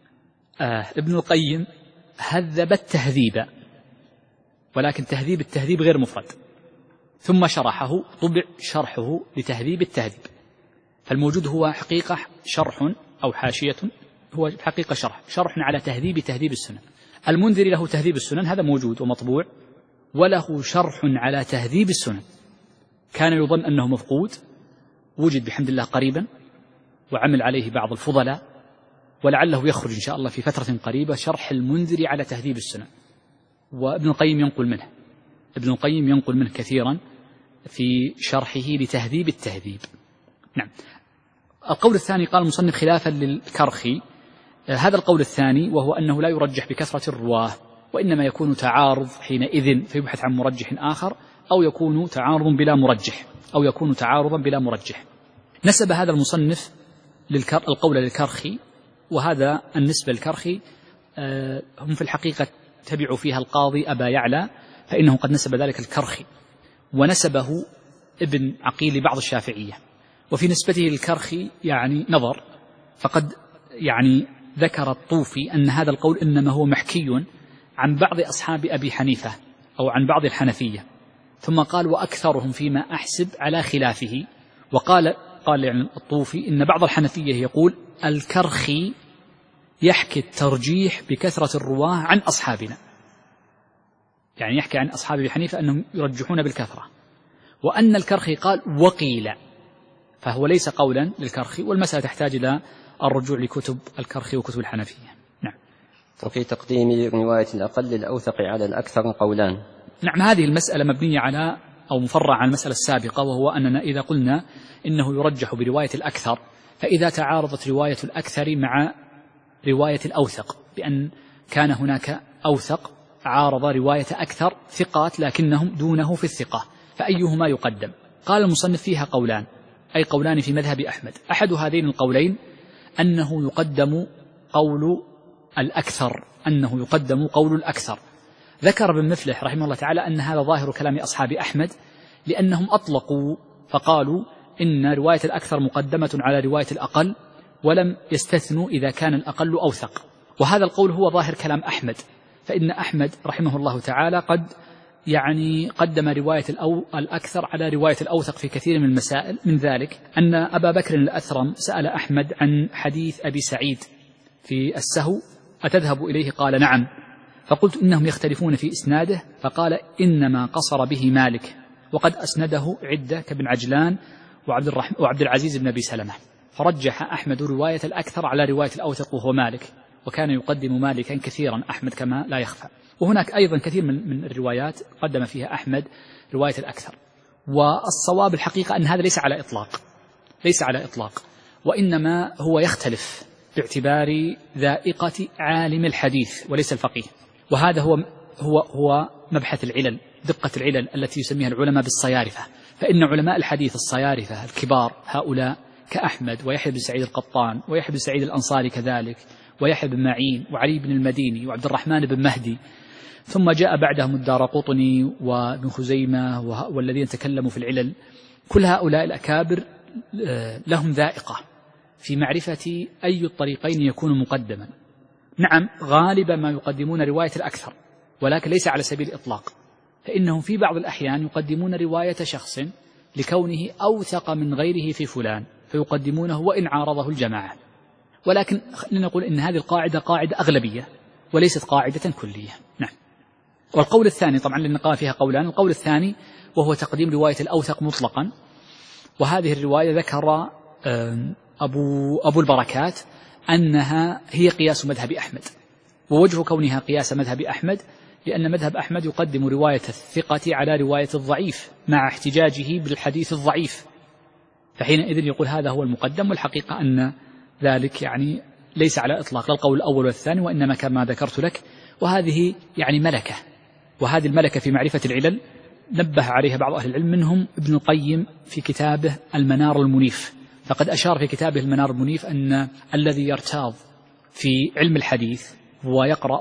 ابن القيم هذب التهذيب، ولكن تهذيب التهذيب غير مفرد، ثم شرحه طبع شرحه لتهذيب التهذيب. فالموجود هو حقيقة شرح أو حاشية، هو حقيقة شرح شرح على تهذيب تهذيب السنن. المنذر له تهذيب السنن هذا موجود ومطبوع، وله شرح على تهذيب السنن كان يظن أنه مفقود، وجد بحمد الله قريبا وعمل عليه بعض الفضلاء، ولعله يخرج إن شاء الله في فترة قريبة شرح المنذر على تهذيب السنن، وابن القيم ينقل منه ابن القيم ينقل منه كثيرا في شرحه لتهذيب التهذيب. نعم. القول الثاني قال المصنف خلافا للكرخي، هذا القول الثاني وهو أنه لا يرجح بكثرة الرواه، وإنما يكون تعارض حينئذ فيبحث عن مرجح آخر، أو يكون تعارض بلا مرجح أو يكون تعارضا بلا مرجح. نسب هذا المصنف القول للكرخي، وهذا النسبة للكرخي هم في الحقيقة تبعوا فيها القاضي أبا يعلى، فإنه قد نسب ذلك الكرخي، ونسبه ابن عقيل بعض الشافعية. وفي نسبته للكرخي يعني نظر، فقد يعني ذكر الطوفي أن هذا القول إنما هو محكي عن بعض أصحاب أبي حنيفة أو عن بعض الحنفية، ثم قال وأكثرهم فيما أحسب على خلافه. وقال قال يعني الطوفي إن بعض الحنفية يقول الكرخي يحكي الترجيح بكثرة الرواه عن أصحابنا، يعني يحكي عن أصحاب أبي حنيفة أنهم يرجحون بالكثرة، وأن الكرخي قال وقيل، فهو ليس قولا للكرخي، والمسألة تحتاج إلى الرجوع لكتب الكرخي وكتب الحنفية. نعم. وفي تقديم رواية الأقل الأوثق على الأكثر قولان. نعم، هذه المسألة مبنية على أو مفرع عن المسألة السابقة، وهو أننا إذا قلنا إنه يرجح برواية الأكثر، فإذا تعارضت رواية الأكثر مع رواية الأوثق بأن كان هناك أوثق عارض رواية أكثر ثقات لكنهم دونه في الثقة، فأيهما يقدم؟ قال المصنف فيها قولان، أي قولان في مذهب أحمد. أحد هذين القولين أنه يقدم قول الأكثر أنه يقدم قول الأكثر. ذكر ابن مفلح رحمه الله تعالى أن هذا ظاهر كلام أصحاب أحمد، لأنهم أطلقوا فقالوا إن رواية الأكثر مقدمة على رواية الأقل، ولم يستثنوا إذا كان الأقل أوثق. وهذا القول هو ظاهر كلام أحمد، فإن أحمد رحمه الله تعالى قد يعني قدم رواية الأو الأكثر على رواية الأوثق في كثير من المسائل. من ذلك أن أبا بكر الأثرم سأل أحمد عن حديث أبي سعيد في السهو أتذهب إليه؟ قال نعم. فقلت إنهم يختلفون في إسناده، فقال إنما قصر به مالك، وقد أسنده عدة كابن عجلان وعبد, الرحم وعبد العزيز بن أبي سلمة. فرجح أحمد رواية الأكثر على رواية الأوثق وهو مالك، وكان يقدم مالكا كثيرا أحمد كما لا يخفى. وهناك أيضا كثير من, من الروايات قدم فيها أحمد رواية الأكثر. والصواب الحقيقة أن هذا ليس على إطلاق ليس على إطلاق وإنما هو يختلف باعتبار ذائقة عالم الحديث وليس الفقيه. وهذا هو هو هو مبحث العلل، دقة العلل التي يسميها العلماء بالصيارفة. فإن علماء الحديث الصيارفة الكبار هؤلاء كأحمد ويحيى بن سعيد القطان ويحيى بن سعيد الأنصاري كذلك ويحيى بن معين وعلي بن المديني وعبد الرحمن بن مهدي، ثم جاء بعدهم الدارقطني وابن خزيمة والذين تكلموا في العلل. كل هؤلاء الأكابر لهم ذائقة في معرفة أي الطريقين يكون مقدما. نعم غالبا ما يقدمون رواية الأكثر، ولكن ليس على سبيل الإطلاق، فإنهم في بعض الأحيان يقدمون رواية شخص لكونه أوثق من غيره في فلان فيقدمونه وإن عارضه الجماعة. ولكن لنقول إن هذه القاعدة قاعدة أغلبية وليست قاعدة كلية. نعم. والقول الثاني طبعا للنقاء فيها قولان، القول الثاني وهو تقديم رواية الأوثق مطلقا، وهذه الرواية ذكر أبو, أبو البركات أنها هي قياس مذهب أحمد. ووجه كونها قياس مذهب أحمد لأن مذهب أحمد يقدم رواية الثقة على رواية الضعيف مع احتجاجه بالحديث الضعيف، فحينئذ يقول هذا هو المقدم. والحقيقة أن ذلك يعني ليس على إطلاق القول الأول والثاني، وإنما كما ذكرت لك، وهذه يعني ملكة، وهذه الملكة في معرفة العلل نبه عليها بعض أهل العلم منهم ابن القيم في كتابه المنار المنيف. فقد أشار في كتابه المنار المنيف أن الذي يرتاض في علم الحديث ويقرأ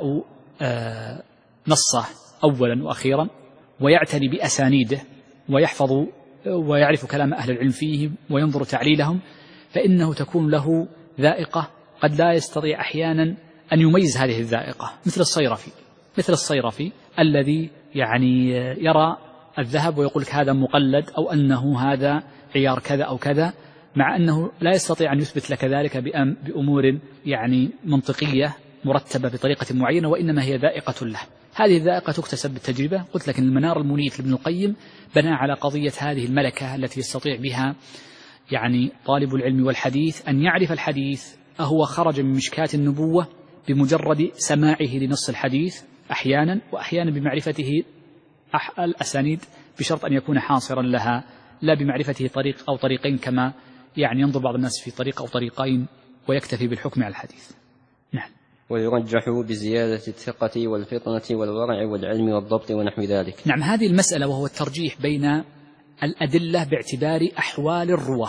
آه نصه أولا وأخيرا ويعتني بأسانيده ويحفظ ويعرف كلام أهل العلم فيه وينظر تعليلهم، فإنه تكون له ذائقة قد لا يستطيع أحيانا أن يميز هذه الذائقة، مثل الصيرفي مثل الصيرفي الذي يعني يرى الذهب ويقول لك هذا مقلد أو أنه هذا عيار كذا أو كذا، مع أنه لا يستطيع أن يثبت لك ذلك بأمور يعني منطقية مرتبة بطريقة معينة، وإنما هي ذائقة له. هذه الذائقة تكتسب بالتجربة. قلت لك المنار المنيف لابن القيم بنى على قضية هذه الملكة التي يستطيع بها يعني طالب العلم والحديث أن يعرف الحديث أهو خرج من مشكاة النبوة بمجرد سماعه لنص الحديث أحيانا، وأحيانا بمعرفته الأسانيد بشرط أن يكون حاصرا لها، لا بمعرفته طريق أو طريقين كما يعني ينظر بعض الناس في طريق أو طريقين ويكتفي بالحكم على الحديث. نعم. ويرجح بزيادة الثقة والفطنة والورع والعلم والضبط ونحو ذلك. نعم، هذه المسألة وهو الترجيح بين الأدلة باعتبار أحوال الرواه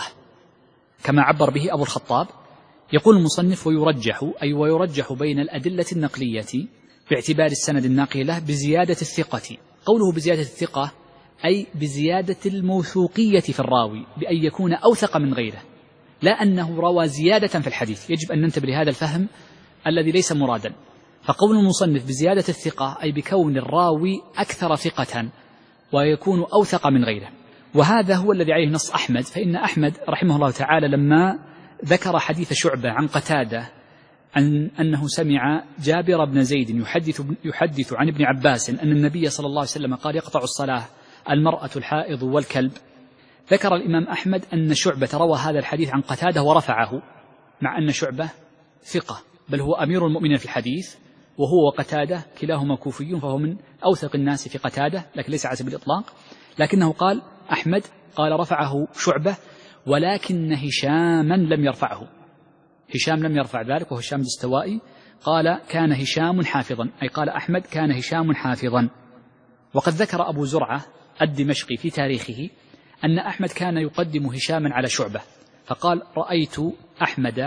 كما عبر به أبو الخطاب. يقول المصنف ويرجح أي ويرجح بين الأدلة النقلية باعتبار السند الناقل له بزيادة الثقة. قوله بزيادة الثقة أي بزيادة الموثوقية في الراوي بأن يكون أوثق من غيره، لا أنه روى زيادة في الحديث. يجب أن ننتبه لهذا الفهم الذي ليس مرادا. فقول المصنف بزيادة الثقة أي بكون الراوي أكثر ثقة ويكون أوثق من غيره، وهذا هو الذي عليه نص أحمد. فإن أحمد رحمه الله تعالى لما ذكر حديث شعبة عن قتادة أن أنه سمع جابر بن زيد يحدث, يحدث عن ابن عباس أن النبي صلى الله عليه وسلم قال يقطع الصلاة المرأة الحائض والكلب، ذكر الإمام أحمد أن شعبة روى هذا الحديث عن قتادة ورفعه، مع أن شعبة ثقة بل هو أمير المؤمنين في الحديث، وهو وقتادة كلاهما كوفيون فهو من أوثق الناس في قتادة، لكن ليس على سبيل الإطلاق. لكنه قال أحمد قال رفعه شعبة ولكن هشاما لم يرفعه. هشام لم يرفع ذلك، وهو هشام الدستوائي قال كان هشام حافظا، أي قال أحمد كان هشام حافظا. وقد ذكر أبو زرعة الدمشقي في تاريخه أن أحمد كان يقدم هشاما على شعبة، فقال رأيت أحمد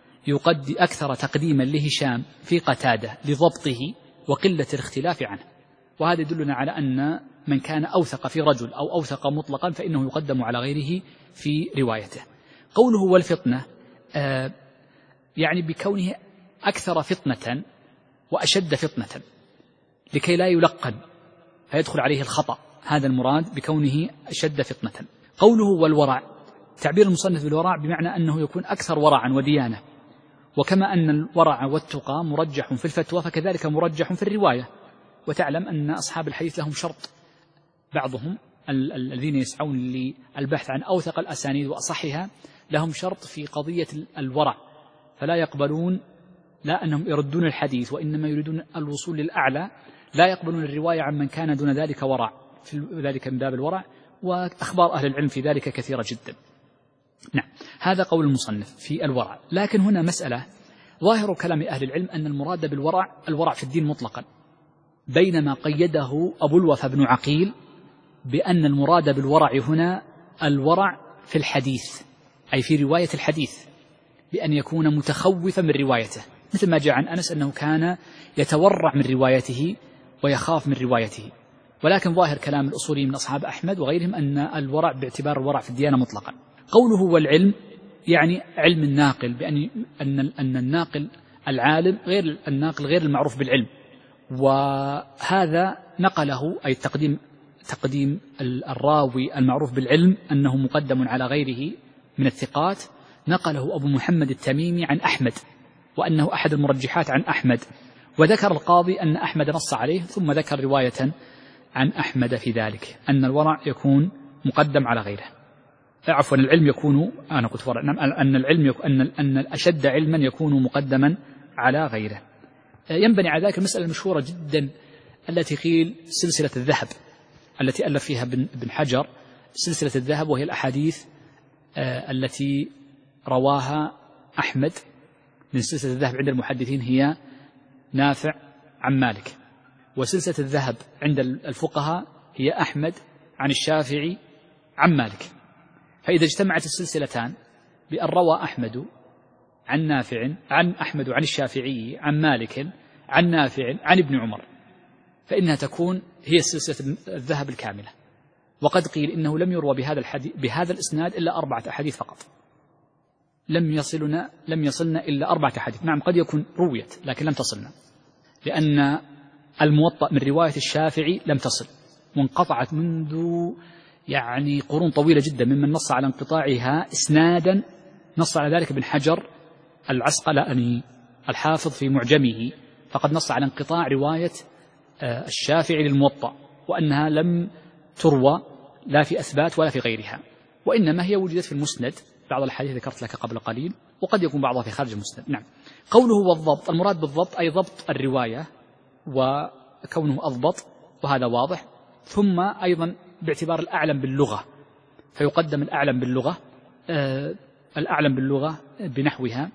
يقدم أكثر تقديما لهشام في قتادة لضبطه وقلة الاختلاف عنه. وهذا يدلنا على أن من كان أوثق في رجل أو أوثق مطلقا فإنه يقدم على غيره في روايته. قوله والفطنة آه يعني بكونه أكثر فطنة وأشد فطنة لكي لا يلقن فيدخل عليه الخطأ، هذا المراد بكونه أشد فطنة. قوله والورع، تعبير المصنف بالورع بمعنى أنه يكون أكثر ورعا وديانة، وكما أن الورع والتقى مرجح في الفتوى فكذلك مرجح في الرواية. وتعلم أن أصحاب الحديث لهم شرط، بعضهم الذين يسعون للبحث عن أوثق الأسانيد وأصحها لهم شرط في قضية الورع، فلا يقبلون لا أنهم يردون الحديث وإنما يريدون الوصول للأعلى، لا يقبلون الرواية عن من كان دون ذلك ورع، في ذلك من باب الورع، وأخبار أهل العلم في ذلك كثيرة جدا. نعم، هذا قول المصنف في الورع. لكن هنا مسألة، ظاهر كلام أهل العلم أن المراد بالورع الورع في الدين مطلقا، بينما قيده أبو الوفا بن عقيل بأن المراد بالورع هنا الورع في الحديث، أي في رواية الحديث، بأن يكون متخوفا من روايته. مثل ما جاء عن أنس أنه كان يتورع من روايته ويخاف من روايته. ولكن ظاهر كلام الأصوليين من أصحاب أحمد وغيرهم أن الورع باعتبار الورع في الديانة مطلقا. قوله والعلم يعني علم الناقل، بأن أن أن الناقل العالم غير الناقل غير المعروف بالعلم، وهذا نقله أي تقديم تقديم الراوي المعروف بالعلم أنه مقدم على غيره من الثقات، نقله أبو محمد التميمي عن أحمد، وأنه أحد المرجحات عن أحمد. وذكر القاضي أن أحمد نص عليه، ثم ذكر رواية عن أحمد في ذلك أن الورع يكون مقدم على غيره. عفوا العلم يكون أنا قلت ورع أن العلم يكون أن أن الأشد علما يكون مقدما على غيره. ينبني على ذلك المسألة المشهورة جدا التي قيل سلسلة الذهب التي ألف فيها ابن حجر سلسلة الذهب، وهي الأحاديث التي رواها أحمد من سلسلة الذهب عند المحدثين هي نافع عن مالك، وسلسلة الذهب عند الفقهاء هي أحمد عن الشافعي عن مالك. فإذا اجتمعت السلسلتان بأن روى أحمد عن نافع عن أحمد عن الشافعي عن مالك عن نافع عن ابن عمر، فإنها تكون هي سلسلة الذهب الكاملة. وقد قيل إنه لم يروى بهذا الحديث بهذا الإسناد إلا أربعة أحاديث فقط، لم يصلنا لم يصلنا إلا أربعة أحاديث. نعم قد يكون رويت لكن لم تصلنا، لأن الموطأ من رواية الشافعي لم تصل، وانقطعت منذ يعني قرون طويلة جدا، ممن نص على انقطاعها إسنادا نص على ذلك ابن حجر العسقلاني الحافظ في معجمه، فقد نص على انقطاع رواية الشافعي للموطأ، وأنها لم تروى لا في أثبات ولا في غيرها، وإنما هي وجدت في المسند. بعض الحديث ذكرت لك قبل قليل، وقد يكون بعضها في خارج المسند. نعم. قوله والضبط، المراد بالضبط أي ضبط الرواية وكونه أضبط، وهذا واضح. ثم أيضا باعتبار الأعلم باللغة، فيقدم الأعلم باللغة آه الأعلم باللغة بنحوها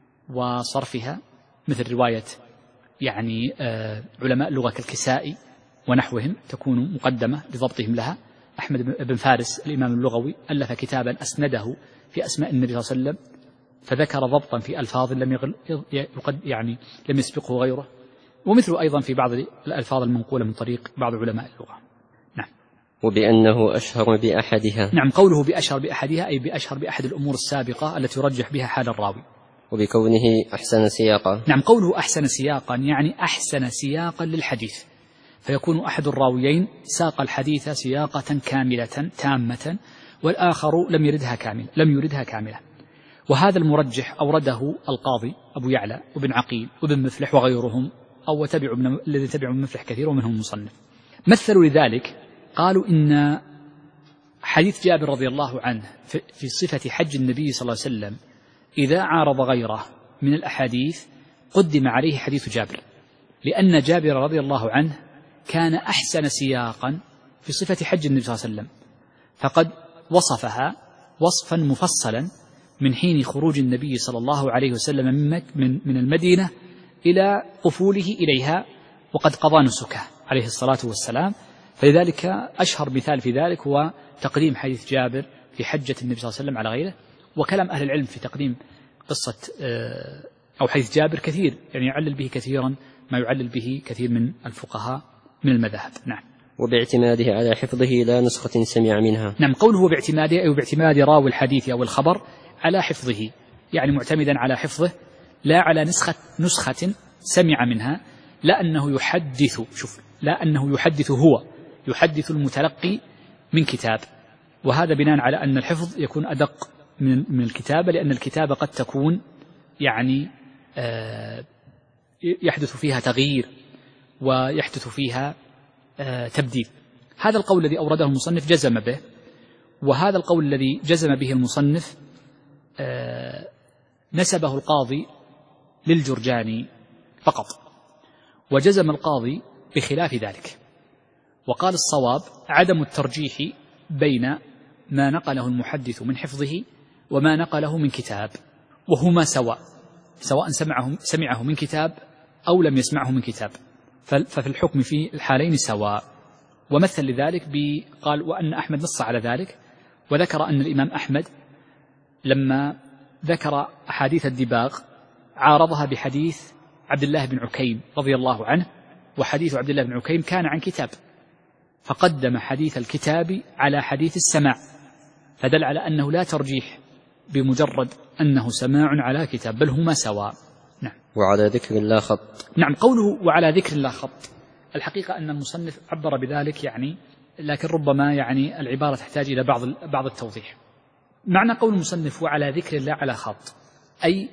وصرفها، مثل رواية يعني آه علماء اللغة كالكسائي ونحوهم تكون مقدمة لضبطهم لها. أحمد بن فارس الإمام اللغوي ألف كتابا أسنده في أسماء النبي صلى الله عليه وسلم، فذكر ضبطا في ألفاظ لم يغل يعني لم يسبقه غيره، ومثله أيضا في بعض الألفاظ المنقولة من طريق بعض علماء اللغة. نعم. وبأنه أشهر بأحدها. نعم، قوله بأشهر بأحدها أي بأشهر بأحد الأمور السابقة التي يرجح بها حال الراوي. وبكونه أحسن سياقا. نعم، قوله أحسن سياقا يعني أحسن سياقا للحديث، فيكون أحد الراويين ساق الحديث سياقة كاملة تامة، والآخر لم يردها كاملة لم يردها كاملة. وهذا المرجح أورده القاضي أبو يعلى وابن عقيل وابن مفلح وغيرهم، أو تبعوا من الذي تبعوا من مفلح كثير ومنهم المصنف. مثلوا لذلك قالوا إن حديث جابر رضي الله عنه في صفة حج النبي صلى الله عليه وسلم إذا عارض غيره من الأحاديث قدم عليه حديث جابر، لأن جابر رضي الله عنه كان أحسن سياقا في صفة حج النبي صلى الله عليه وسلم، فقد وصفها وصفا مفصلا من حين خروج النبي صلى الله عليه وسلم من من المدينة إلى قفوله إليها، وقد قضى نسكه عليه الصلاة والسلام. فلذلك أشهر مثال في ذلك هو تقديم حديث جابر في حجة النبي صلى الله عليه وسلم على غيره. وكلام أهل العلم في تقديم قصة أو حديث جابر كثير، يعني يعلل به كثيرا ما يعلل به كثير من الفقهاء من المذاهب. نعم. وباعتماده على حفظه لا نسخة سمع منها. نعم، قوله باعتماده أي باعتماد راوي الحديث أو الخبر على حفظه، يعني معتمدا على حفظه لا على نسخة نسخة سمع منها، لا أنه يحدث شوف لا أنه يحدث هو يحدث المتلقي من كتاب، وهذا بناء على أن الحفظ يكون أدق من من الكتابة، لأن الكتابة قد تكون يعني آه يحدث فيها تغيير ويحدث فيها آه تبديل. هذا القول الذي أورده المصنف جزم به، وهذا القول الذي جزم به المصنف آه نسبه القاضي للجرجاني فقط، وجزم القاضي بخلاف ذلك، وقال الصواب عدم الترجيح بين ما نقله المحدث من حفظه وما نقله من كتاب، وهما سواء سواء سمعه, سمعه من كتاب أو لم يسمعه من كتاب، ففي الحكم في الحالين سواء. ومثل لذلك قال وأن أحمد نص على ذلك، وذكر أن الإمام أحمد لما ذكر أحاديث الدباغ عارضها بحديث عبد الله بن عكيم رضي الله عنه، وحديث عبد الله بن عكيم كان عن كتاب، فقدم حديث الكتاب على حديث السماع، فدل على أنه لا ترجيح بمجرد أنه سماع على كتاب، بل هما سواء. نعم. وعلى ذكر الله خط. نعم، قوله وعلى ذكر الله خط، الحقيقة أن المصنف عبر بذلك يعني، لكن ربما يعني العبارة تحتاج إلى بعض بعض التوضيح. معنى قول المصنف وعلى ذكر الله على خط، أي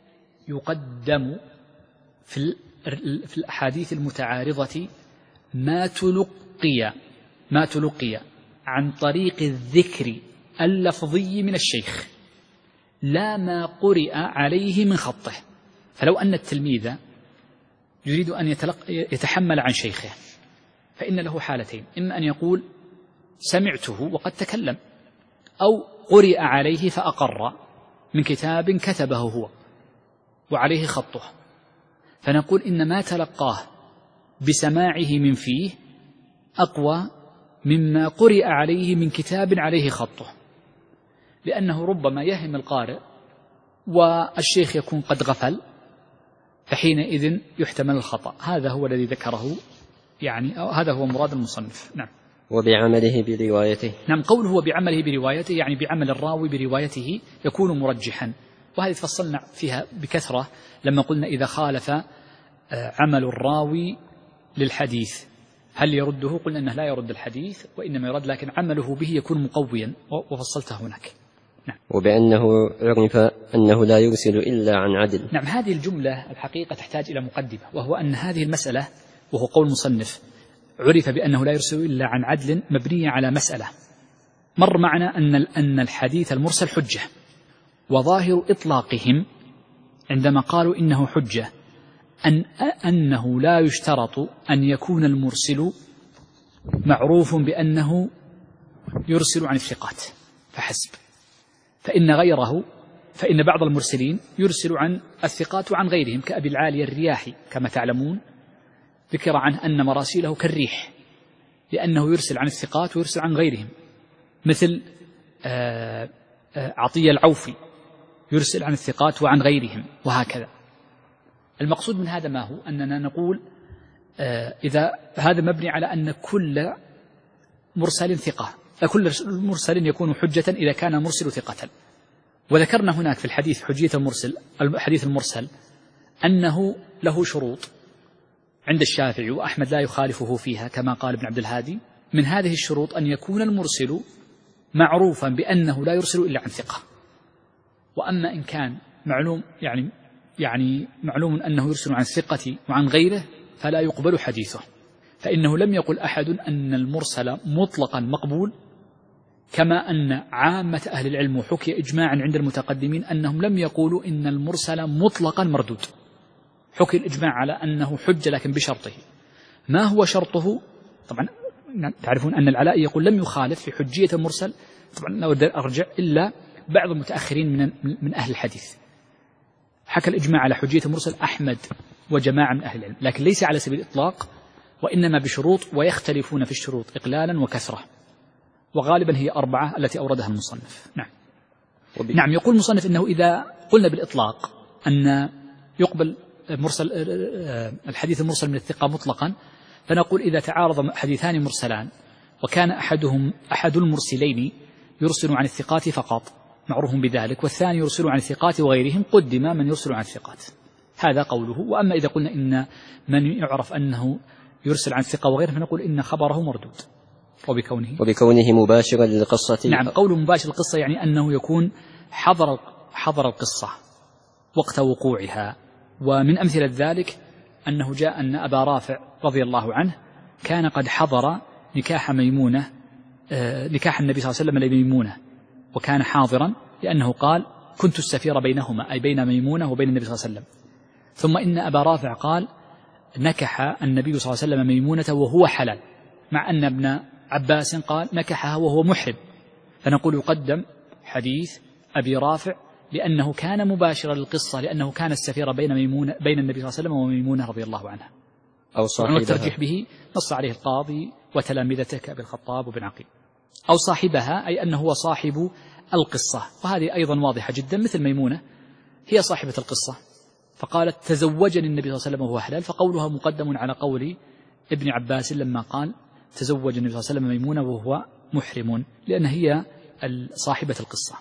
يقدم في في الأحاديث المتعارضة ما تلقي ما تلقي عن طريق الذكر اللفظي من الشيخ، لا ما قرئ عليه من خطه. فلو أن التلميذ يريد أن يتحمل عن شيخه فإن له حالتين، إما أن يقول سمعته وقد تكلم، أو قرئ عليه فأقر من كتاب كتبه هو وعليه خطه، فنقول إن ما تلقاه بسماعه من فيه أقوى مما قرئ عليه من كتاب عليه خطه، لأنه ربما يهم القارئ والشيخ يكون قد غفل، فحينئذ يحتمل الخطأ. هذا هو الذي ذكره يعني، أو هذا هو مراد المصنف. نعم. وبعمله بروايته. نعم، قوله هو بعمله بروايته يعني بعمل الراوي بروايته يكون مرجحا، وهذه تفصلنا فيها بكثرة لما قلنا إذا خالف عمل الراوي للحديث هل يرده؟ قلنا أنه لا يرد الحديث وإنما يرد، لكن عمله به يكون مقويا، وفصلته هناك. نعم. وبأنه عرف أنه لا يرسل إلا عن عدل. نعم، هذه الجملة الحقيقة تحتاج إلى مقدمة، وهو أن هذه المسألة، وهو قول مصنف عرف بأنه لا يرسل إلا عن عدل، مبنية على مسألة مر معنا أن أن الحديث المرسل حجة، وظاهر إطلاقهم عندما قالوا إنه حجة أن أنه لا يشترط أن يكون المرسل معروف بأنه يرسل عن الثقات فحسب، فإن غيره فإن بعض المرسلين يرسل عن الثقات وعن غيرهم، كأبي العالي الرياحي كما تعلمون ذكر عنه أن مراسيله كالريح، لأنه يرسل عن الثقات ويرسل عن غيرهم، مثل عطية العوفي يرسل عن الثقات وعن غيرهم، وهكذا. المقصود من هذا ما هو؟ أننا نقول إذا هذا مبني على أن كل مرسل ثقة، كل مرسل يكون حجة إذا كان المرسل ثقة. وذكرنا هناك في الحديث حجية المرسل، الحديث المرسل أنه له شروط عند الشافعي وأحمد لا يخالفه فيها كما قال ابن عبد الهادي. من هذه الشروط أن يكون المرسل معروفا بأنه لا يرسل إلا عن ثقة، وأما إن كان معلوم يعني يعني معلوم أنه يرسل عن الثقة وعن غيره فلا يقبل حديثه، فإنه لم يقل أحد أن المرسل مطلقا مقبول، كما أن عامة أهل العلم وحكي إجماعا عند المتقدمين أنهم لم يقولوا إن المرسل مطلقا مردود، حكي الإجماع على أنه حجة لكن بشرطه. ما هو شرطه؟ طبعا تعرفون أن العلاء يقول لم يخالف في حجية المرسل، طبعا لا أرجع إلا بعض المتأخرين من من أهل الحديث حكى الإجماع على حجية المرسل أحمد وجماعة من أهل العلم، لكن ليس على سبيل الإطلاق، وإنما بشروط، ويختلفون في الشروط إقلالا وكثرة، وغالبا هي أربعة التي أوردها المصنف. نعم. وبي. نعم، يقول المصنف إنه إذا قلنا بالإطلاق أن يقبل مرسل الحديث المرسل من الثقة مطلقا، فنقول إذا تعارض حديثان مرسلان وكان أحدهم أحد المرسلين يرسل عن الثقات فقط معروف بذلك، والثاني يرسل عن الثقات وغيرهم، قدم من يرسل عن الثقات. هذا قوله. وأما إذا قلنا إن من يعرف أنه يرسل عن الثقة وغيره فنقول إن خبره مردود، وبكونه وبكونه مباشرا للقصة. نعم، قوله مباشر القصة يعني أنه يكون حضر حضر القصة وقت وقوعها. ومن أمثلة ذلك أنه جاء أن أبا رافع رضي الله عنه كان قد حضر نكاح ميمونة نكاح النبي صلى الله عليه وسلم لميمونة، وكان حاضرا لأنه قال كنت السفير بينهما، أي بين ميمونة وبين النبي صلى الله عليه وسلم. ثم إن أبا رافع قال نكح النبي صلى الله عليه وسلم ميمونة وهو حلال، مع أن ابن عباس قال نكحها وهو محرم، فنقول يقدم حديث أبي رافع لأنه كان مباشرا للقصة، لأنه كان السفير بين ميمونة بين النبي صلى الله عليه وسلم وميمونة رضي الله عنها. أو صاحبها، والترجيح به نص عليه القاضي وتلامذته كأبي الخطاب وبن عقيل. أو صاحبها أي أنه هو صاحب القصة، وهذه أيضا واضحة جدا، مثل ميمونة هي صاحبة القصة، فقالت تزوجني النبي صلى الله عليه وسلم وهو حلال، فقولها مقدم على قول ابن عباس لما قال تزوج النبي صلى الله عليه وسلم ميمونة وهو محرم، لأن هي صاحبة القصة.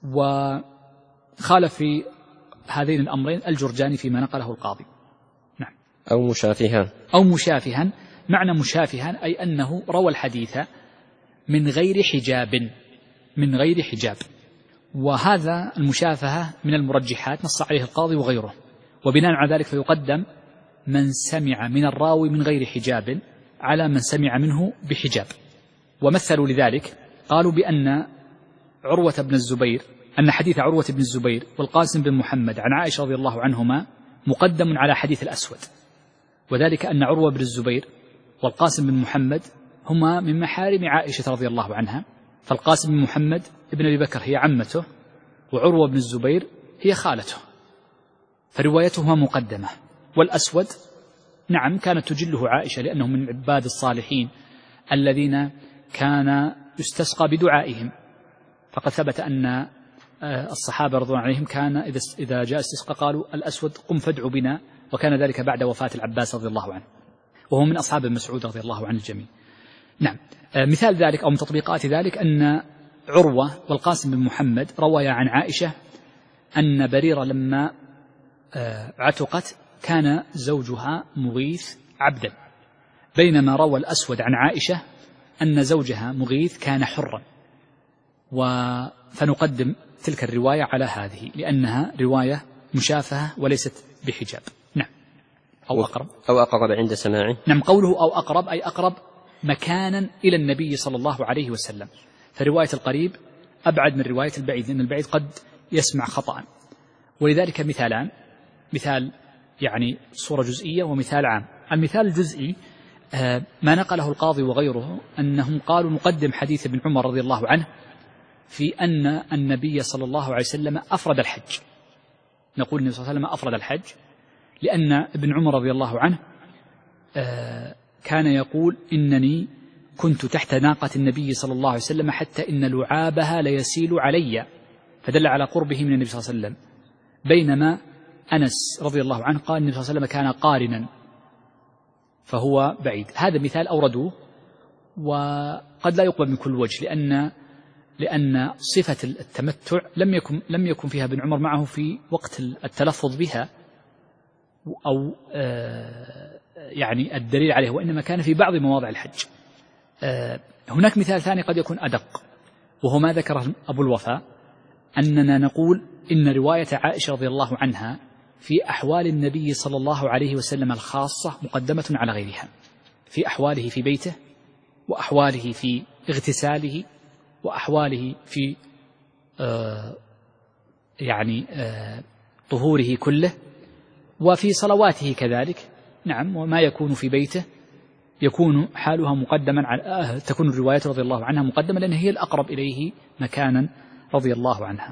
وخالف في هذين الأمرين الجرجاني فيما نقله القاضي. نعم. أو مشافها أو مشافها. معنى مشافها أي أنه روى الحديث من غير حجاب، من غير حجاب. وهذا المشافهة من المرجحات نص عليه القاضي وغيره، وبناء على ذلك فيقدم من سمع من الراوي من غير حجاب على من سمع منه بحجاب. ومثلوا لذلك قالوا بأن عروة بن الزبير أن حديث عروة بن الزبير والقاسم بن محمد عن عائشة رضي الله عنهما مقدم على حديث الأسود، وذلك أن عروة بن الزبير والقاسم بن محمد هما من محارم عائشة رضي الله عنها، فالقاسم بن محمد ابن أبي بكر هي عمته، وعروة بن الزبير هي خالته، فروايتهما مقدمة. والأسود نعم كانت تجله عائشة لأنه من عباد الصالحين الذين كان يستسقى بدعائهم، فقد ثبت أن الصحابة رضي الله عنهم كان إذا جاء استسقى قالوا الأسود قم فادعو بنا، وكان ذلك بعد وفاة العباس رضي الله عنه، وهو من أصحاب مسعود رضي الله عن الجميع. نعم. مثال ذلك أو من تطبيقات ذلك أن عروة والقاسم بن محمد روايا عن عائشة أن بريرة لما عتقت كان زوجها مغيث عبدا، بينما روى الأسود عن عائشة أن زوجها مغيث كان حرا، فنقدم تلك الرواية على هذه لأنها رواية مشافهة وليست بحجاب. نعم. أو أقرب أو أقرب عند سماعه. نعم. قوله أو أقرب أي أقرب مكانا إلى النبي صلى الله عليه وسلم، فرواية القريب أبعد من رواية البعيد، لأن البعيد قد يسمع خطأ. ولذلك مثالان، مثال يعني صورة جزئية ومثال عام. المثال الجزئي ما نقله القاضي وغيره أنهم قالوا نقدم حديث ابن عمر رضي الله عنه في أن النبي صلى الله عليه وسلم أفرد الحج. نقول النبي صلى الله عليه وسلم أفرد الحج لأن ابن عمر رضي الله عنه كان يقول إنني كنت تحت ناقة النبي صلى الله عليه وسلم حتى إن لعابها ليسيل علي، فدل على قربه من النبي صلى الله عليه وسلم. بينما أنس رضي الله عنه قال النبي صلى الله عليه وسلم كان قارنا، فهو بعيد. هذا مثال أوردوه، وقد لا يقبل من كل وجه، لأن لأن صفة التمتع لم يكن لم يكن فيها ابن عمر معه في وقت التلفظ بها أو يعني الدليل عليه، وإنما كان في بعض مواضع الحج. هناك مثال ثاني قد يكون أدق، وهو ما ذكره أبو الوفاء، أننا نقول إن رواية عائشة رضي الله عنها في أحوال النبي صلى الله عليه وسلم الخاصة مقدمة على غيرها، في أحواله في بيته، وأحواله في اغتساله، وأحواله في آه يعني آه طهوره كله، وفي صلواته كذلك. نعم. وما يكون في بيته يكون حالها مقدما على آه تكون الرواية رضي الله عنها مقدمة، لأن هي الأقرب إليه مكانا رضي الله عنها.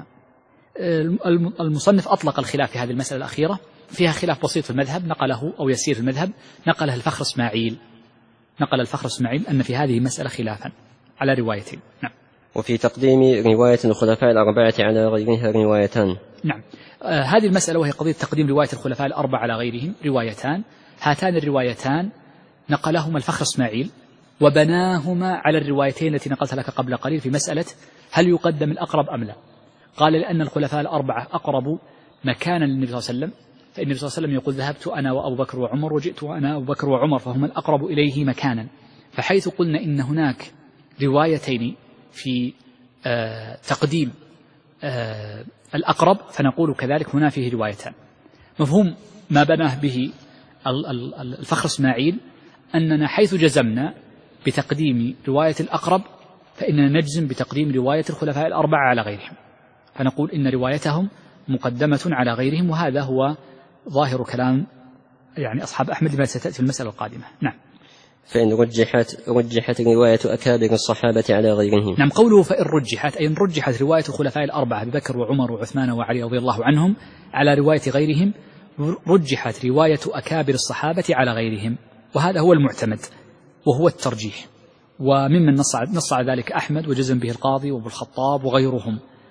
المصنف أطلق الخلاف في هذه المسألة الأخيرة، فيها خلاف بسيط في المذهب نقله أو يسير في المذهب، نقله الفخر إسماعيل نقل الفخر إسماعيل أن في هذه المسألة خلافا على روايتين. نعم. وفي تقديم رواية الخلفاء الأربعة على غيرها روايتان. نعم. آه هذه المسألة وهي قضية تقديم رواية الخلفاء الأربعة على غيرهم روايتان، هاتان الروايتان نقلهما الفخر إسماعيل وبناهما على الروايتين التي نقلت لك قبل قليل في مسألة هل يقدم الأقرب أم لا. قال لأن الخلفاء الأربعة أقرب مكانا للنبي صلى الله عليه وسلم، فإن النبي صلى الله عليه وسلم يقول ذهبت أنا وأبو بكر وعمر وجئت وأنا أبو بكر وعمر، فهم الأقرب إليه مكانا. فحيث قلنا إن هناك روايتين في آه تقديم آه الأقرب، فنقول كذلك هنا فيه روايتان. مفهوم ما بناه به الفخر إسماعيل أننا حيث جزمنا بتقديم رواية الأقرب فإننا نجزم بتقديم رواية الخلفاء الأربعة على غيرهم، فنقول إن روايتهم مقدمة على غيرهم، وهذا هو ظاهر كلام يعني أصحاب أحمد لما ستأتي في المسألة القادمة. نعم. فإن رجحت رجحت رواية أكابر الصحابة على غيرهم. نعم. قوله فإن رجحت أي إن رجحت رواية الخلفاء الأربعة أبي بكر وعمر وعثمان وعلي رضي الله عنهم على رواية غيرهم، رجحت رواية أكابر الصحابة على غيرهم، وهذا هو المعتمد وهو الترجيح، وممن نص نص على ذلك أحمد وجزم به القاضي وابو الخطاب وغيرهم.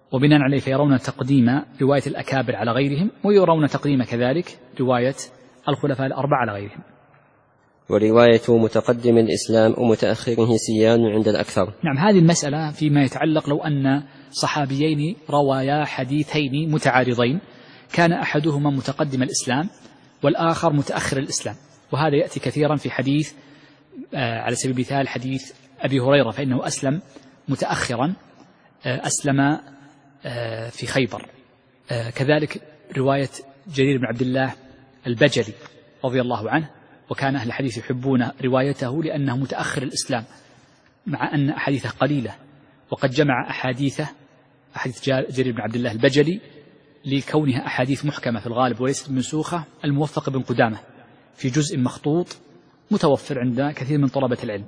وبناء عليه فيرون تقديم رواية الأكابر على غيرهم، ويرون تقديم كذلك رواية الخلفاء الأربعة على غيرهم. ورواية متقدم الإسلام ومتأخره سيان عند الأكثر. نعم، هذه المسألة فيما يتعلق لو أن صحابيين روايا حديثين متعارضين، كان أحدهما متقدم الإسلام والآخر متأخر الإسلام، وهذا يأتي كثيرا في حديث على سبيل المثال حديث أبي هريرة، فإنه أسلم متأخرا، أسلم في خيبر. كذلك رواية جرير بن عبد الله البجلي رضي الله عنه، وكان أهل الحديث يحبون روايته لأنه متأخر الإسلام، مع أن أحاديثه قليلة، وقد جمع أحاديثه أحاديث جرير بن عبد الله البجلي لكونها أحاديث محكمة في الغالب وليست منسوخة، الموفق بن قدامة في جزء مخطوط متوفر عند كثير من طلبة العلم.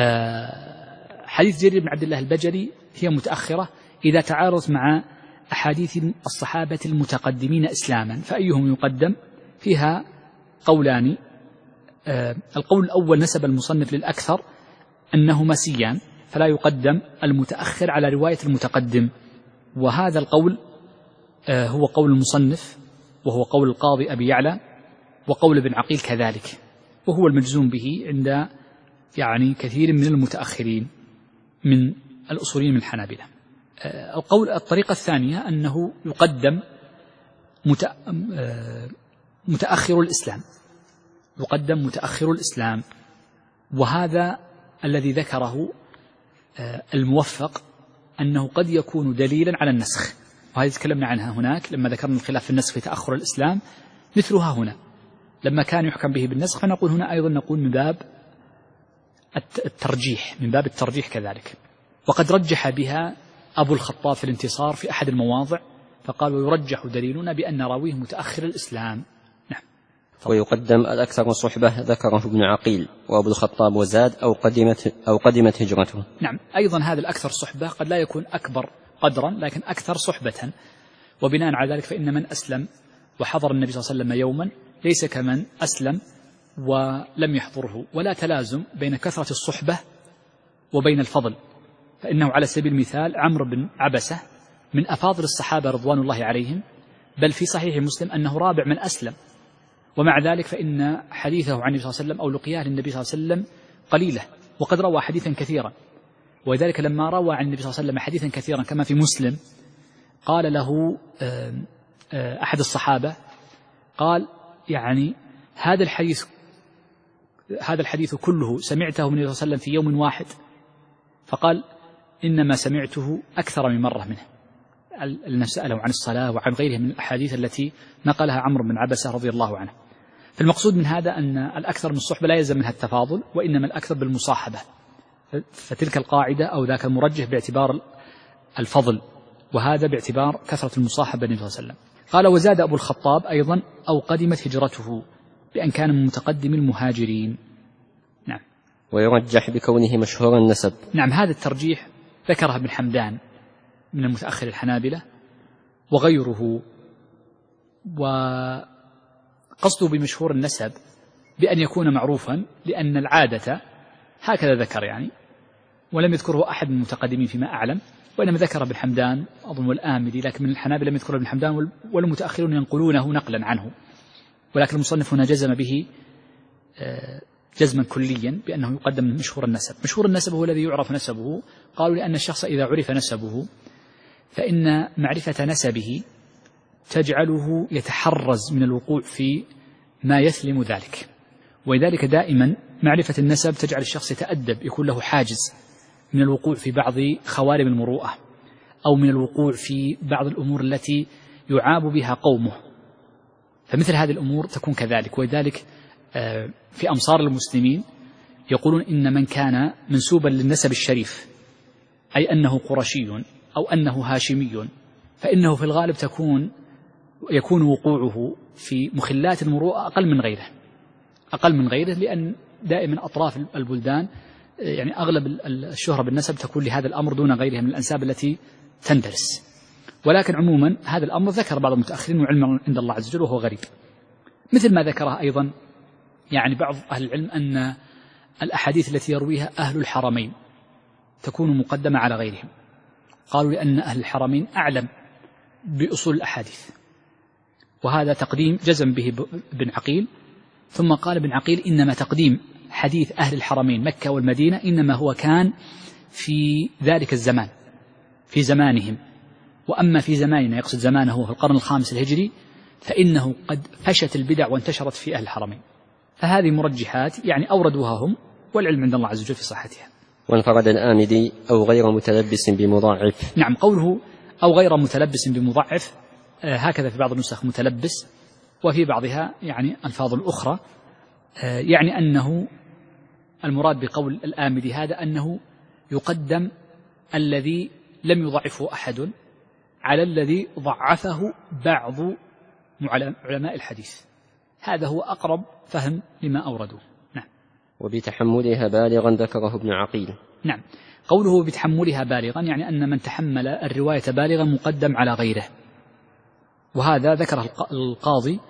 حديث جرير بن عبد الله البجلي هي متأخرة إذا تعارضت مع أحاديث الصحابة المتقدمين إسلاما، فأيهم يقدم؟ فيها قولان. القول الأول نسب المصنف للأكثر أنهما سيان، فلا يقدم المتأخر على رواية المتقدم، وهذا القول هو قول المصنف، وهو قول القاضي أبي يعلى، وقول ابن عقيل كذلك، وهو المجزوم به عند يعني كثير من المتأخرين من الأصوليين من الحنابلة. القول الطريقة الثانية أنه يقدم متأخر الإسلام، يقدم متأخر الإسلام، وهذا الذي ذكره الموفق أنه قد يكون دليلا على النسخ، وهذه تكلمنا عنها هناك لما ذكرنا الخلاف في النسخ في تأخر الإسلام، مثلها هنا لما كان يحكم به بالنسخ، فنقول هنا أيضا نقول من باب الترجيح، من باب الترجيح كذلك. وقد رجح بها أبو الخطاب في الانتصار في أحد المواضع، فقال ويرجح دليلنا بأن راويه متأخر الإسلام. نعم. ويقدم الأكثر صحبة ذكره ابن عقيل وأبو الخطاب وزاد أو قدمت, أو قدمت هجرته. نعم، أيضا هذا الأكثر صحبة قد لا يكون أكبر قدرا لكن أكثر صحبة، وبناء على ذلك فإن من أسلم وحضر النبي صلى الله عليه وسلم يوما ليس كمن أسلم ولم يحضره، ولا تلازم بين كثرة الصحبة وبين الفضل، فإنه على سبيل المثال عمرو بن عبسة من أفاضل الصحابة رضوان الله عليهم، بل في صحيح مسلم أنه رابع من أسلم، ومع ذلك فإن حديثه عن النبي صلى الله عليه وسلم أو لقياه للنبي صلى الله عليه وسلم قليلة، وقد روى حديثا كثيرا، ولذلك لما روى عن النبي صلى الله عليه وسلم حديثا كثيرا كما في مسلم قال له أحد الصحابة، قال يعني هذا الحديث هذا الحديث كله سمعته من النبي صلى الله عليه وسلم في يوم واحد؟ فقال إنما سمعته أكثر من مرة منه. سأله عن الصلاة وعن غيره من الأحاديث التي نقلها عمرو بن عبسة رضي الله عنه. فالمقصود من هذا أن الأكثر من الصحبة لا يلزم منها التفاضل، وإنما الأكثر بالمصاحبة، فتلك القاعدة أو ذاك المرجح باعتبار الفضل، وهذا باعتبار كثرة المصاحبة النبي صلى الله عليه وسلم. قال وزاد أبو الخطاب أيضا أو قدمت هجرته، بأن كان من متقدم المهاجرين. نعم. ويرجح بكونه مشهور النسب. نعم، هذا الترجيح ذكره ابن حمدان من المتأخر الحنابلة وغيره، وقصده بمشهور النسب بأن يكون معروفا، لأن العادة هكذا ذكر يعني، ولم يذكره أحد من المتقدمين فيما أعلم، وإنما ذكر ابن حمدان أظن والآمدي، لكن من الحنابلة لم يذكر ابن حمدان، والمتأخرون ينقلونه نقلا عنه، ولكن المصنف هنا جزم به جزما كليا بأنه يقدم من مشهور النسب. مشهور النسب هو الذي يعرف نسبه، قالوا لأن الشخص إذا عرف نسبه فإن معرفة نسبه تجعله يتحرز من الوقوع في ما يثلم ذلك، ولذلك دائما معرفة النسب تجعل الشخص يتأدب، يكون له حاجز من الوقوع في بعض خوارم المروءة، أو من الوقوع في بعض الأمور التي يعاب بها قومه، فمثل هذه الأمور تكون كذلك. ولذلك في أمصار المسلمين يقولون إن من كان منسوبا للنسب الشريف، أي أنه قرشي أو أنه هاشمي، فإنه في الغالب تكون يكون وقوعه في مخلات المروءة أقل من غيره أقل من غيره لأن دائما أطراف البلدان يعني أغلب الشهرة بالنسب تكون لهذا الأمر دون غيرها من الأنساب التي تندرس. ولكن عموما هذا الأمر ذكر بعض المتأخرين وعلم عند الله عز وجل وهو غريب، مثل ما ذكره أيضا يعني بعض أهل العلم أن الأحاديث التي يرويها أهل الحرمين تكون مقدمة على غيرهم، قالوا لأن أهل الحرمين أعلم بأصول الأحاديث، وهذا تقديم جزم به ابن عقيل. ثم قال ابن عقيل إنما تقديم حديث أهل الحرمين مكة والمدينة إنما هو كان في ذلك الزمان، في زمانهم، وأما في زماننا، يقصد زمانه في القرن الخامس الهجري، فإنه قد فشت البدع وانتشرت في أهل الحرمين. فهذه مرجحات يعني أوردوها هم، والعلم عند الله عز وجل في صحتها. وانفرد الآمدي أو غير متلبس بمضاعف. نعم، قوله أو غير متلبس بمضاعف آه هكذا في بعض النسخ متلبس، وفي بعضها يعني ألفاظ الأخرى آه يعني أنه المراد بقول الآمدي هذا أنه يقدم الذي لم يضعفه أحد على الذي ضعفه بعض علماء الحديث. هذا هو أقرب فهم لما أوردوه. نعم. وبتحملها بالغا ذكره ابن عقيل. نعم، قوله بتحملها بالغا يعني أن من تحمل الرواية بالغا مقدم على غيره، وهذا ذكره القاضي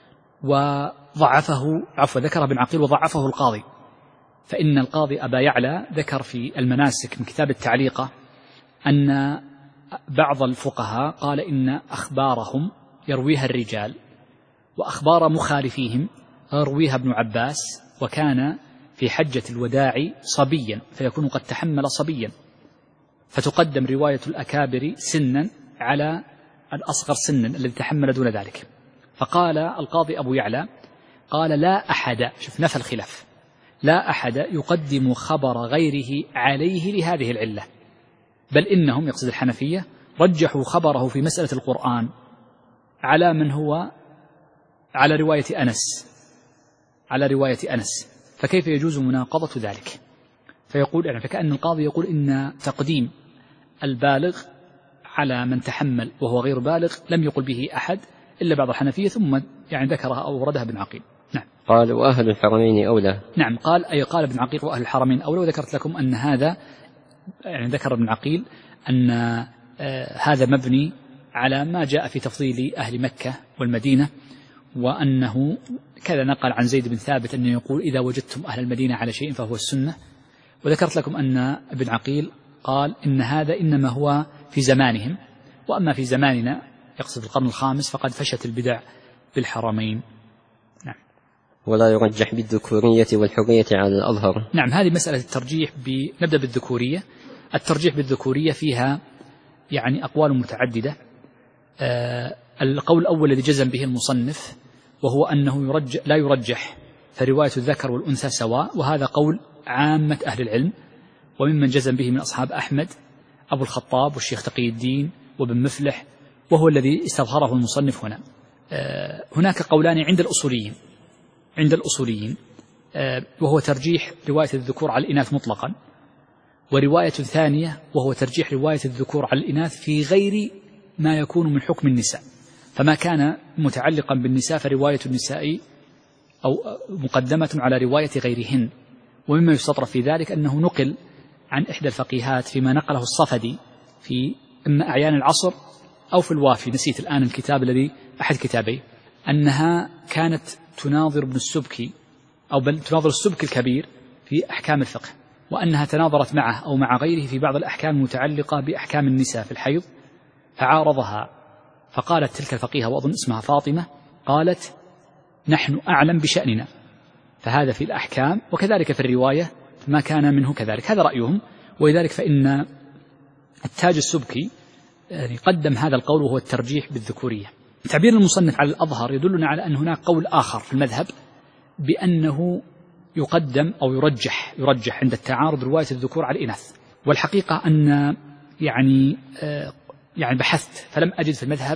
وضعفه عفوا ذكره ابن عقيل وضعفه القاضي. فإن القاضي أبا يعلى ذكر في المناسك من كتاب التعليقة أن بعض الفقهاء قال إن أخبارهم يرويها الرجال، وأخبار مخالفيهم يرويها ابن عباس، وكان في حجة الوداع صبيا فيكون قد تحمل صبيا، فتقدم رواية الأكابر سنا على الأصغر سنا الذي تحمل دون ذلك. فقال القاضي أبو يعلى قال لا أحد، شوف نفى الخلاف، لا أحد يقدم خبر غيره عليه لهذه العلة، بل إنهم يقصد الحنفية رجحوا خبره في مسألة القرآن على من هو على رواية أنس على رواية أنس فكيف يجوز مناقضة ذلك؟ فيقول يعني فكأن القاضي يقول إن تقديم البالغ على من تحمل وهو غير بالغ لم يقل به أحد إلا بعض الحنفية، ثم يعني ذكرها أو وردها ابن عقيل. نعم. قال وأهل الحرمين أولى. نعم، قال أي قال ابن عقيل وأهل الحرمين أولى. وذكرت لكم أن هذا يعني ذكر ابن عقيل أن آه هذا مبني على ما جاء في تفضيل أهل مكة والمدينة، وأنه كذا نقل عن زيد بن ثابت أنه يقول إذا وجدتم أهل المدينة على شيء فهو السنة. وذكرت لكم أن ابن عقيل قال إن هذا إنما هو في زمانهم، وأما في زماننا يقصد القرن الخامس فقد فشت البدع بالحرمين. نعم. ولا يرجح بالذكورية والحرية على الأظهر. نعم، هذه مسألة الترجيح. نبدأ بالذكورية. الترجيح بالذكورية فيها يعني أقوال متعددة. آه القول الأول الذي جزم به المصنف وهو أنه يرجح لا يرجح فرواية الذكر والأنثى سواء، وهذا قول عامة أهل العلم، وممن جزم به من أصحاب أحمد أبو الخطاب والشيخ تقي الدين وابن مفلح، وهو الذي استظهره المصنف هنا. آه هناك قولان عند الأصوليين عند الأصوليين آه وهو ترجيح رواية الذكور على الإناث مطلقا، ورواية ثانية وهو ترجيح رواية الذكور على الإناث في غير ما يكون من حكم النساء، فما كان متعلقا بالنساء فرواية النساء أو مقدمة على رواية غيرهن. ومما يستطرف في ذلك أنه نقل عن إحدى الفقيهات فيما نقله الصفدي في إما أعيان العصر أو في الوافي، نسيت الآن الكتاب الذي أحد كتابي، أنها كانت تناظر ابن السبكي أو بل تناظر السبكي الكبير في أحكام الفقه، وأنها تناظرت معه أو مع غيره في بعض الأحكام المتعلقة بأحكام النساء في الحيض، فعارضها، فقالت تلك الفقيهة وأظن اسمها فاطمة قالت نحن أعلم بشأننا، فهذا في الأحكام وكذلك في الرواية ما كان منه كذلك. هذا رأيهم، ولذلك فإن التاج السبكي يعني قدم هذا القول وهو الترجيح بالذكورية. تعبير المصنف على الأظهر يدلنا على أن هناك قول آخر في المذهب بأنه يقدم أو يرجح يرجح عند التعارض رواية الذكور على الإناث. والحقيقة أن يعني آه يعني بحثت فلم أجد في المذهب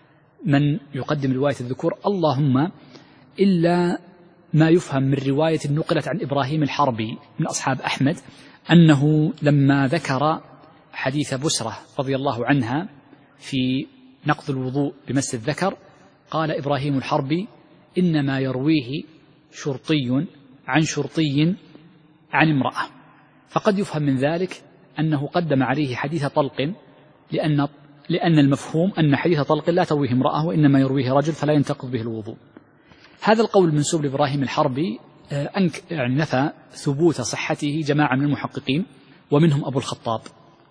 من يقدم رواية الذكور، اللهم إلا ما يفهم من رواية نقلت عن إبراهيم الحربي من أصحاب أحمد أنه لما ذكر حديث بسرة رضي الله عنها في نقض الوضوء بمس الذكر قال إبراهيم الحربي إنما يرويه شرطي عن شرطي عن امرأة، فقد يفهم من ذلك أنه قدم عليه حديث طلق، لأن لأن المفهوم أن حديث طلق لا ترويه امرأة وإنما يرويه رجل فلا ينتقض به الوضوء. هذا القول المنسوب لإبراهيم الحربي أنك يعني نفى ثبوت صحته جماعة من المحققين ومنهم أبو الخطاب،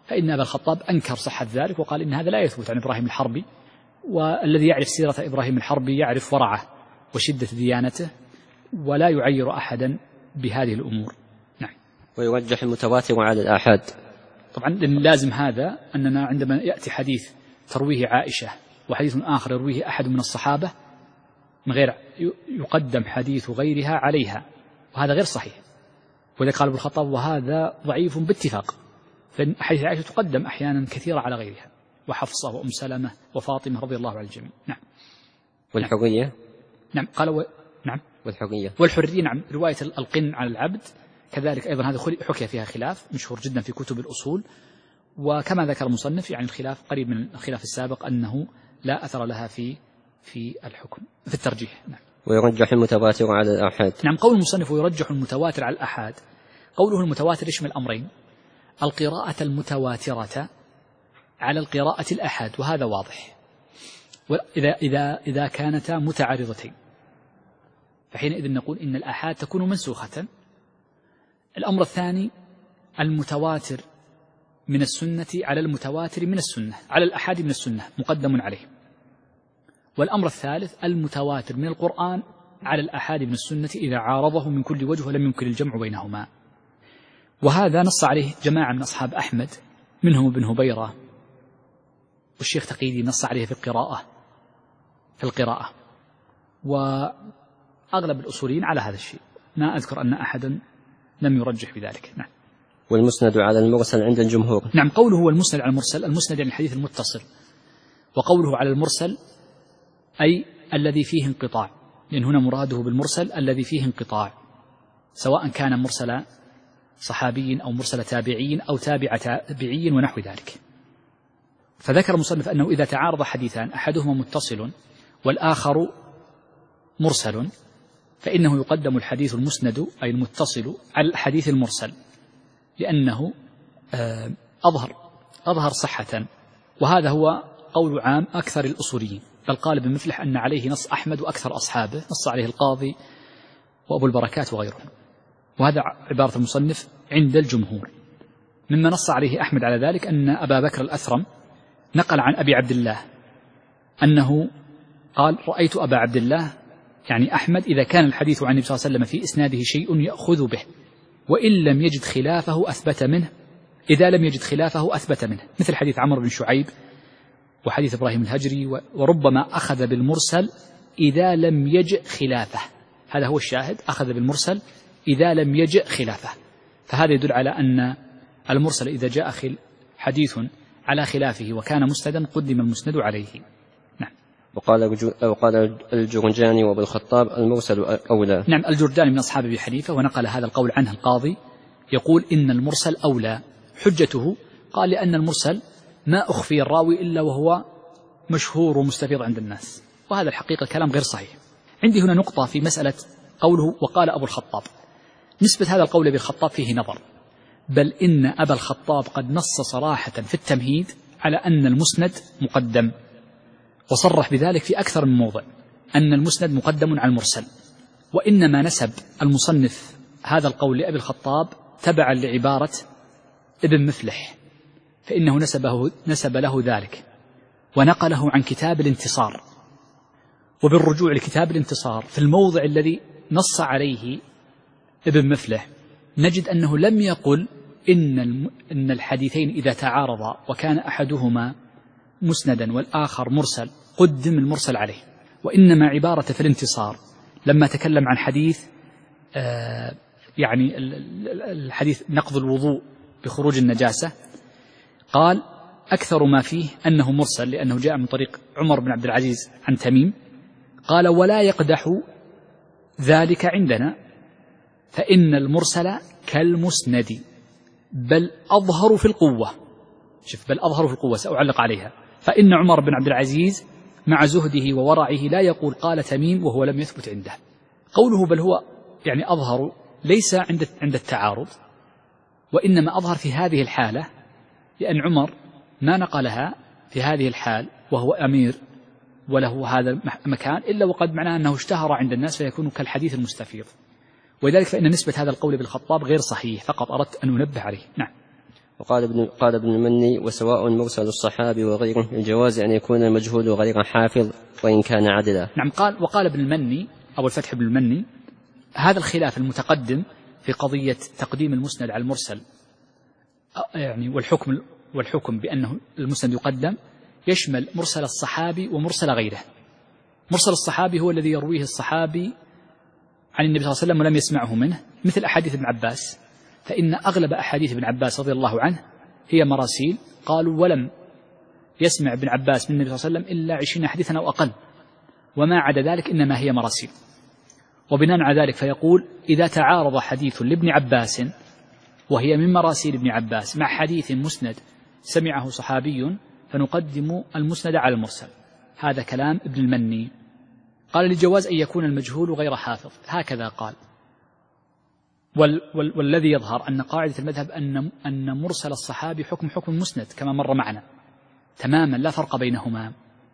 فإن أبا الخطاب أنكر صحة ذلك وقال إن هذا لا يثبت عن إبراهيم الحربي، والذي يعرف سيرة إبراهيم الحربي يعرف ورعه وشدة ديانته ولا يعير أحدا بهذه الأمور. نعم. ويرجح المتواتر على الآحاد. طبعا لازم هذا أننا عندما يأتي حديث ترويه عائشة وحديث آخر يرويه أحد من الصحابة من غير يقدم حديث غيرها عليها، وهذا غير صحيح. وإذا قال ابن الخطاب وهذا ضعيف باتفاق، فإن حديث عائشة تقدم أحيانا كثيرة على غيرها، وحفصة وأم سلمة وفاطمة رضي الله عن الجميع. نعم. والحرية. نعم قال و... نعم. والحرية. والحرية نعم. رواية القن على العبد كذلك أيضا هذا حكي فيها خلاف مشهور جدا في كتب الأصول، وكما ذكر المصنف يعني الخلاف قريب من الخلاف السابق أنه لا أثر لها في في الحكم في الترجيح. نعم. ويرجح المتواتر على الآحاد. نعم. قول المصنف ويرجح المتواتر على الآحاد، قوله المتواتر يشمل أمرين: القراءة المتواترة على القراءة الآحاد، وهذا واضح. وإذا إذا إذا كانتا متعارضتين فحينئذ نقول إن الآحاد تكون منسوخة. الأمر الثاني المتواتر من السنة على المتواتر من السنة على الآحاد من السنة مقدم عليه. والأمر الثالث المتواتر من القرآن على الآحاد من السنة إذا عارضه من كل وجه ولم يمكن الجمع بينهما. وهذا نص عليه جماعة من أصحاب أحمد منهم ابن هبيرة، والشيخ تقيدي نص عليه في القراءة في القراءة وأغلب الأصوليين على هذا الشيء، ما أذكر أن أحدا لم يرجح بذلك. نعم. والمسند على المرسل عند الجمهور. نعم. قوله هو المسند على المرسل، المسند يعني الحديث المتصل، وقوله على المرسل أي الذي فيه انقطاع، لأن هنا مراده بالمرسل الذي فيه انقطاع، سواء كان مرسل صحابي أو مرسل تابعي أو تابع تابعي ونحو ذلك. فذكر المصنف أنه إذا تعارض حديثان أحدهما متصل والآخر مرسل فإنه يقدم الحديث المسند أي المتصل على الحديث المرسل، لأنه أظهر أظهر صحة. وهذا هو قول عام أكثر الأصوليين، بل قال ابن مفلح أن عليه نص أحمد وأكثر أصحابه، نص عليه القاضي وأبو البركات وغيرهم، وهذا عبارة المصنف عند الجمهور. مما نص عليه أحمد على ذلك أن أبا بكر الأثرم نقل عن أبي عبد الله أنه قال: رأيت أبا عبد الله يعني أحمد إذا كان الحديث عن النبي صلى الله عليه وسلم في إسناده شيء يأخذ به، وإن لم يجد خلافه أثبت منه، إذا لم يجد خلافه أثبت منه، مثل حديث عمرو بن شعيب وحديث إبراهيم الهجري، وربما أخذ بالمرسل إذا لم يجد خلافه. هذا هو الشاهد، أخذ بالمرسل إذا لم يجد خلافه. فهذا يدل على أن المرسل إذا جاء حديث على خلافه وكان مسندا قدم المسند عليه. نعم. وقال وقال الجرجاني وابو الخطاب المرسل أولى. نعم. الجرجاني من أصحاب أبي حنيفة ونقل هذا القول عنه القاضي، يقول إن المرسل أولى. حجته قال لأن المرسل ما أخفي الراوي إلا وهو مشهور ومستفيض عند الناس، وهذا الحقيقة كلام غير صحيح. عندي هنا نقطة في مسألة قوله وقال أبو الخطاب. نسبة هذا القول بالخطاب فيه نظر، بل إن أبا الخطاب قد نص صراحة في التمهيد على أن المسند مقدم، وصرح بذلك في أكثر من موضع أن المسند مقدم على المرسل. وإنما نسب المصنف هذا القول لأبي الخطاب تبعا لعبارة ابن مفلح، فإنه نسبه نسب له ذلك ونقله عن كتاب الانتصار. وبالرجوع لكتاب الانتصار في الموضع الذي نص عليه ابن مفلح نجد أنه لم يقل إن إن الحديثين إذا تعارضا وكان أحدهما مسندا والآخر مرسل قدم المرسل عليه، وإنما عبارة في الانتصار لما تكلم عن حديث آه يعني الحديث نقض الوضوء بخروج النجاسة، قال أكثر ما فيه أنه مرسل لأنه جاء من طريق عمر بن عبد العزيز عن تميم، قال ولا يقدح ذلك عندنا فإن المرسل كالمسند بل أظهر في القوة. شوف، بل أظهر في القوة، سأعلق عليها. فإن عمر بن عبد العزيز مع زهده وورعه لا يقول قال تميم وهو لم يثبت عنده. قوله بل هو يعني أظهر ليس عند عند التعارض، وإنما أظهر في هذه الحالة، لأن عمر ما نقلها في هذه الحال وهو أمير وله هذا المكان إلا وقد معناه أنه اشتهر عند الناس فيكون كالحديث المستفيض. ولذلك فإن نسبة هذا القول بالخطاب غير صحيح، فقط أردت أن أنبه عليه. نعم. وقال ابن, قال ابن المني: وسواء مرسل الصحابي وغيره الجواز أن يكون المجهول غير حافظ وإن كان عدلا. نعم. قال وقال ابن المني أو الفتح بن المني: هذا الخلاف المتقدم في قضية تقديم المسند على المرسل يعني والحكم والحكم بأنه المسند يقدم يشمل مرسل الصحابي ومرسل غيره. مرسل الصحابي هو الذي يرويه الصحابي عن النبي صلى الله عليه وسلم ولم يسمعه منه، مثل أحاديث ابن عباس، فإن أغلب أحاديث ابن عباس رضي الله عنه هي مراسيل، قالوا ولم يسمع ابن عباس من النبي صلى الله عليه وسلم إلا عشرين حديثا أو أقل، وما عدا ذلك إنما هي مراسيل. وبناء على ذلك فيقول: إذا تعارض حديث لابن عباس وهي من مراسيل ابن عباس مع حديث مسند سمعه صحابي فنقدم المسند على المرسل. هذا كلام ابن المني. قال: للجواز أن يكون المجهول غير حافظ، هكذا قال. وال وال والذي يظهر أن قاعدة المذهب أن أن مرسل الصحابي حكم حكم المسند كما مر معنا تماما، لا فرق بينهما.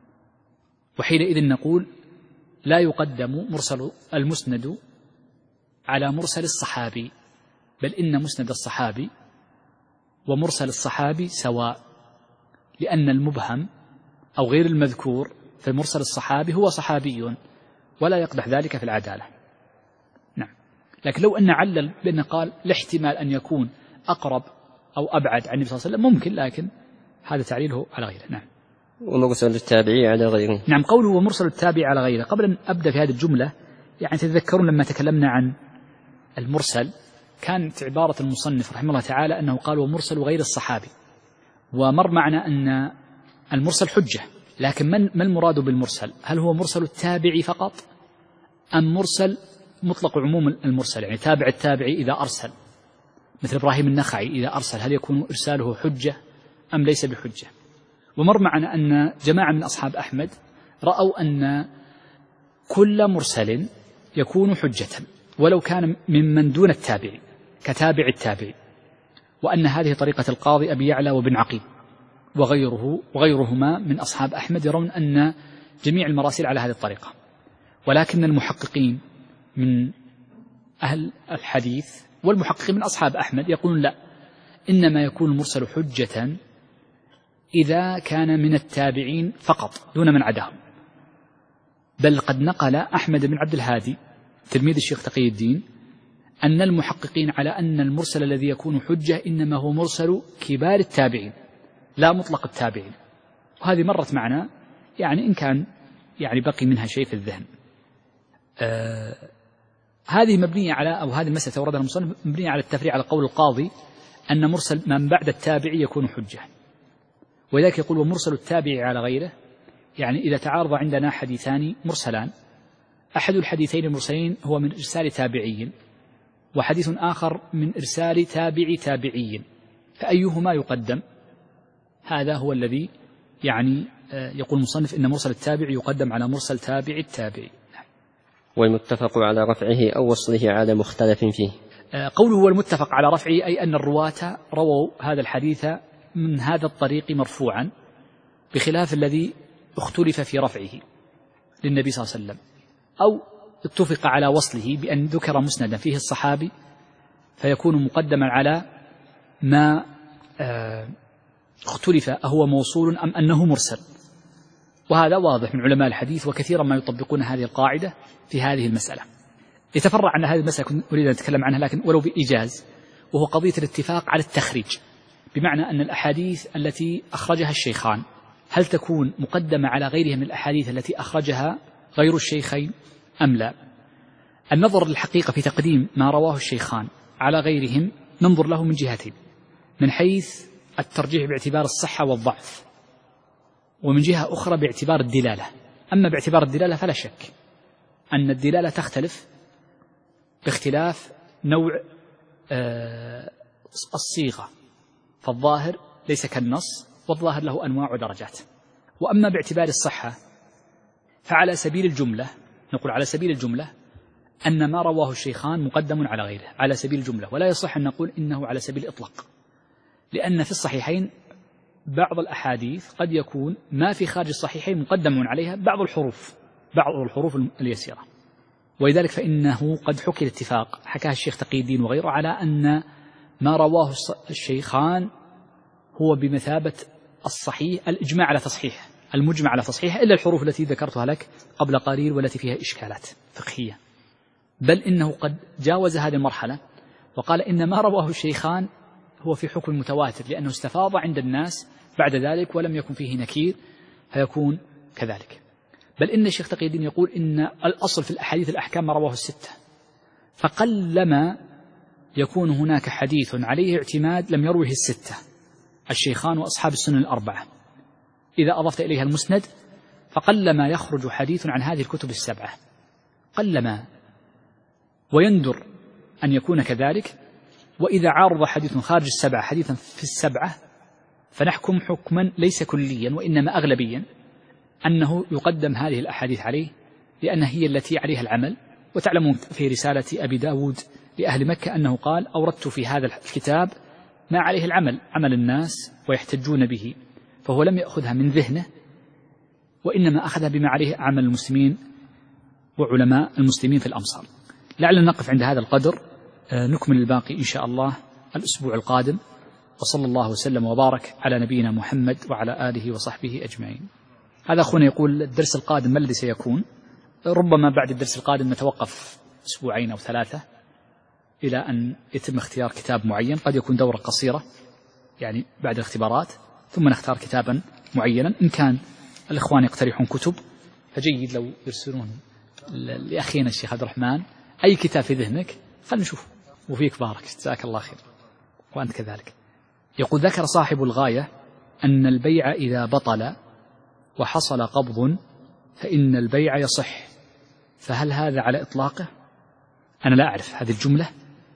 وحينئذ نقول: لا يقدم مرسل المسند على مرسل الصحابي، بل إن مسند الصحابي ومرسل الصحابي سواء، لأن المبهم أو غير المذكور في مرسل الصحابي هو صحابي ولا يقدح ذلك في العدالة. نعم. لكن لو أن علل بأن قال لاحتمال أن يكون أقرب أو أبعد عن النبي صلى الله عليه وسلم ممكن، لكن هذا تعليله على غيره. نعم. ومرسل التابعي على غيره. نعم. قوله ومرسل التابعي على غيره، قبل أن أبدأ في هذه الجملة يعني تتذكرون لما تكلمنا عن المرسل كانت عبارة المصنف رحمه الله تعالى أنه قال ومرسل غير الصحابي، ومر معنا أن المرسل حجة، لكن من ما المراد بالمرسل؟ هل هو مرسل التابعي فقط أم مرسل مطلق عموم المرسل، يعني تابع التابعي إذا أرسل مثل إبراهيم النخعي إذا أرسل، هل يكون إرساله حجة أم ليس بحجة؟ ومر معنا أن جماعة من أصحاب أحمد رأوا أن كل مرسل يكون حجة ولو كان ممن دون التابعي كتابع التابعي، وأن هذه طريقة القاضي أبي يعلى وابن عقيل وغيره وغيرهما من أصحاب أحمد يرون أن جميع المراسيل على هذه الطريقة. ولكن المحققين من أهل الحديث والمحققين من أصحاب أحمد يقولون لا، إنما يكون المرسل حجة إذا كان من التابعين فقط دون من عداهم. بل قد نقل أحمد بن عبد الهادي تلميذ الشيخ تقي الدين أن المحققين على أن المرسل الذي يكون حجة إنما هو مرسل كبار التابعين لا مطلق التابعين. وهذه مرت معنا يعني إن كان يعني بقي منها شيء في الذهن. آه هذه مبنية على أو هذه المسألة وردها المصنف مبنية على التفريع على قول القاضي أن مرسل من بعد التابعي يكون حجة، ولذلك يقول ومرسل التابعي على غيره، يعني إذا تعارض عندنا حديثان مرسلان، أحد الحديثين المرسلين هو من إرسال تابعي وحديث آخر من إرسال تابعي تابعي، فأيهما يقدم؟ هذا هو الذي يعني يقول المصنف إن مرسل التابع يقدم على مرسل تابع التابعي. والمتفق على رفعه أو وصله على مختلف فيه. قوله هو المتفق على رفعه أي أن الرواة رووا هذا الحديث من هذا الطريق مرفوعا، بخلاف الذي اختلف في رفعه للنبي صلى الله عليه وسلم، أو اتفق على وصله بأن ذكر مسندا فيه الصحابي فيكون مقدما على ما اختلف أهو موصول أم أنه مرسل. وهذا واضح من علماء الحديث، وكثيرا ما يطبقون هذه القاعدة في هذه المسألة. يتفرع عن هذه المسألة كنت أريد أن أتكلم عنها لكن ولو بإيجاز، وهو قضية الاتفاق على التخريج، بمعنى أن الأحاديث التي أخرجها الشيخان هل تكون مقدمة على غيرها من الأحاديث التي أخرجها غير الشيخين أم لا؟ النظر للحقيقة في تقديم ما رواه الشيخان على غيرهم ننظر له من جهتين، من حيث الترجيح باعتبار الصحة والضعف، ومن جهة أخرى باعتبار الدلالة. أما باعتبار الدلالة فلا شك أن الدلالة تختلف باختلاف نوع الصيغة، فالظاهر ليس كالنص، والظاهر له أنواع ودرجات. وأما باعتبار الصحة فعلى سبيل الجملة نقول على سبيل الجملة أن ما رواه الشيخان مقدم على غيره على سبيل الجملة، ولا يصح أن نقول إنه على سبيل الإطلاق، لأن في الصحيحين بعض الأحاديث قد يكون ما في خارج الصحيحين مقدم عليها بعض الحروف بعض الحروف اليسيرة. ولذلك فإنه قد حكي الاتفاق، حكاه الشيخ تقي الدين وغيره، على أن ما رواه الشيخان هو بمثابة الصحيح الإجماع على تصحيحه، المجمع على تصحيحه، إلا الحروف التي ذكرتها لك قبل قليل والتي فيها إشكالات فقهية. بل إنه قد جاوز هذه المرحلة وقال إن ما رواه الشيخان هو في حكم متواتر، لأنه استفاض عند الناس بعد ذلك ولم يكن فيه نكير فيكون كذلك. بل إن الشيخ تقي الدين يقول إن الأصل في الأحاديث الأحكام ما رواه الستة، فقلما يكون هناك حديث عليه اعتماد لم يروه الستة الشيخان وأصحاب السنن الأربعة، إذا أضفت إليها المسند فقلما يخرج حديث عن هذه الكتب السبعة، قلما، ويندر أن يكون كذلك. وإذا عارض حديث خارج السبعة حديثا في السبعة فنحكم حكما ليس كليا وإنما أغلبيا أنه يقدم هذه الأحاديث عليه، لأنها هي التي عليها العمل. وتعلمون في رسالة أبي داود لأهل مكة أنه قال: أوردت في هذا الكتاب ما عليه العمل، عمل الناس ويحتجون به، فهو لم يأخذها من ذهنه وإنما أخذها بما عليه عمل المسلمين وعلماء المسلمين في الأمصار. لعلنا نقف عند هذا القدر، نكمل الباقي إن شاء الله الأسبوع القادم. وصلى الله وسلم وبارك على نبينا محمد وعلى آله وصحبه أجمعين. هذا أخونا يقول: الدرس القادم ما الذي سيكون؟ ربما بعد الدرس القادم نتوقف أسبوعين أو ثلاثة إلى أن يتم اختيار كتاب معين، قد يكون دورة قصيرة يعني بعد الاختبارات، ثم نختار كتابا معينا. إن كان الإخوان يقترحون كتب فجيد لو يرسلون لأخينا الشيخ عبد الرحمن أي كتاب في ذهنك خلنا نشوف. وفيك بارك، جزاك الله خير، وأنت كذلك. يقول: ذكر صاحب الغاية أن البيع إذا بطل وحصل قبض فإن البيع يصح، فهل هذا على إطلاقه؟ أنا لا أعرف هذه الجملة،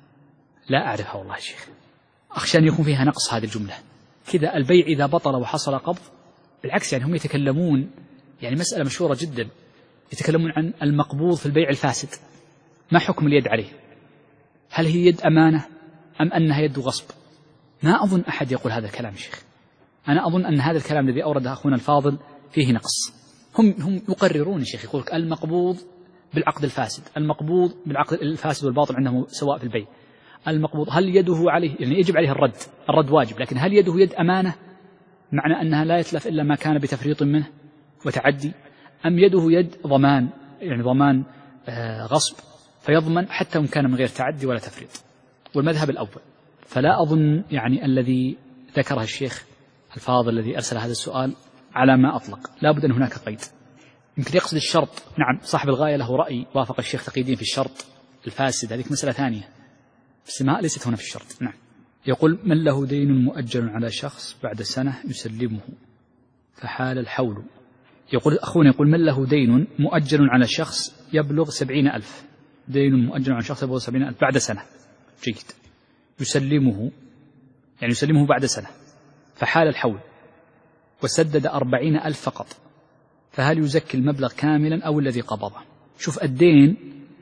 لا أعرفها والله يا شيخ، أخشى أن يكون فيها نقص هذه الجملة كذا. البيع إذا بطل وحصل قبض، بالعكس يعني هم يتكلمون، يعني مسألة مشهورة جدا، يتكلمون عن المقبوض في البيع الفاسد، ما حكم اليد عليه؟ هل هي يد أمانة أم أنها يد غصب؟ ما أظن أحد يقول هذا الكلام يا شيخ. أنا أظن أن هذا الكلام الذي أورده أخونا الفاضل فيه نقص. هم هم يقررون يا شيخ، يقول المقبوض بالعقد الفاسد، المقبوض بالعقد الفاسد والباطل عندهم سواء في البيع. المقبوض هل يده عليه، يعني يجب عليه الرد، الرد واجب، لكن هل يده يد أمانة معنى أنها لا يتلف إلا ما كان بتفريط منه وتعدي، أم يده يد ضمان، يعني ضمان آه غصب فيضمن حتى وإن كان من غير تعدي ولا تفريط؟ والمذهب الأول. فلا أظن يعني الذي ذكره الشيخ الفاضل الذي أرسل هذا السؤال على ما أطلق، لا بد أن هناك قيد. يمكن يقصد الشرط. نعم صاحب الغاية له رأي وافق الشيخ تقي الدين في الشرط الفاسد، هذه مسألة ثانية، بس ما ليست هنا في الشرط. نعم. يقول: من له دين مؤجل على شخص بعد سنة يسلمه فحال الحول. يقول أخونا يقول: من له دين مؤجل على شخص يبلغ سبعين ألف، دين مؤجل على شخص يبلغ سبعين ألف بعد سنة، جيد، يسلمه يعني يسلمه بعد سنة فحال الحول وسدد أربعين ألف فقط، فهل يزكي المبلغ كاملا أو الذي قبضه؟ شوف الدين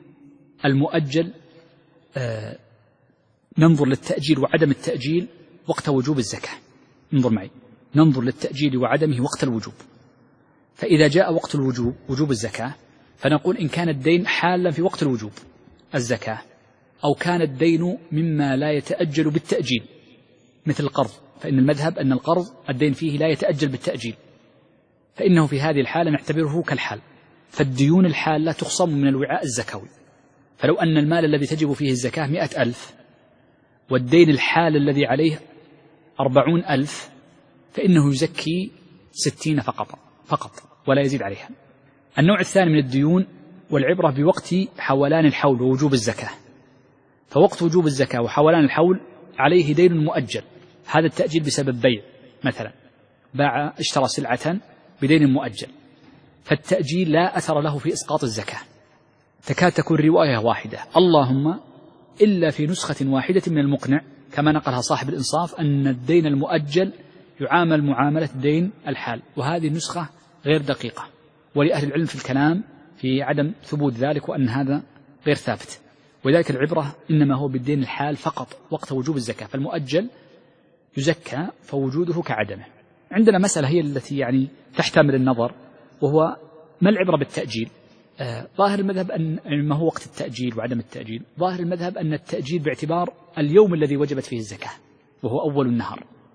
المؤجل آه ننظر للتأجيل وعدم التأجيل وقت وجوب الزكاة. انظر معي، ننظر للتأجيل وعدمه وقت الوجوب. فإذا جاء وقت الوجوب وجوب الزكاة فنقول إن كان الدين حالا في وقت الوجوب الزكاة، أو كان الدين مما لا يتأجل بالتأجيل مثل القرض، فإن المذهب أن القرض الدين فيه لا يتأجل بالتأجيل، فإنه في هذه الحالة نعتبره كالحال. فالديون الحالة تخصم من الوعاء الزكوي، فلو أن المال الذي تجب فيه الزكاة مئة ألف والدين الحال الذي عليه أربعون ألف فإنه يزكي ستين فقط فقط ولا يزيد عليها. النوع الثاني من الديون والعبرة بوقت حولان الحول ووجوب الزكاة، فوقت وجوب الزكاة وحولان الحول عليه دين مؤجل، هذا التأجيل بسبب بيع مثلا، باع اشترى سلعة بدين مؤجل، فالتأجيل لا أثر له في إسقاط الزكاة، تكاد تكون رواية واحدة، اللهم إلا في نسخة واحدة من المقنع كما نقلها صاحب الإنصاف أن الدين المؤجل يعامل معاملة دين الحال، وهذه النسخة غير دقيقة، ولأهل العلم في الكلام في عدم ثبوت ذلك وأن هذا غير ثابت، ولذلك العبرة إنما هو بالدين الحال فقط وقت وجوب الزكاة، فالمؤجل يزكى فوجوده كعدمه. عندنا مسألة هي التي يعني تحتمل النظر، وهو ما العبرة بالتأجيل؟ آه ظاهر المذهب أن ما هو وقت التأجيل وعدم التأجيل، ظاهر المذهب أن التأجيل باعتبار اليوم الذي وجبت فيه الزكاة وهو أول النهار،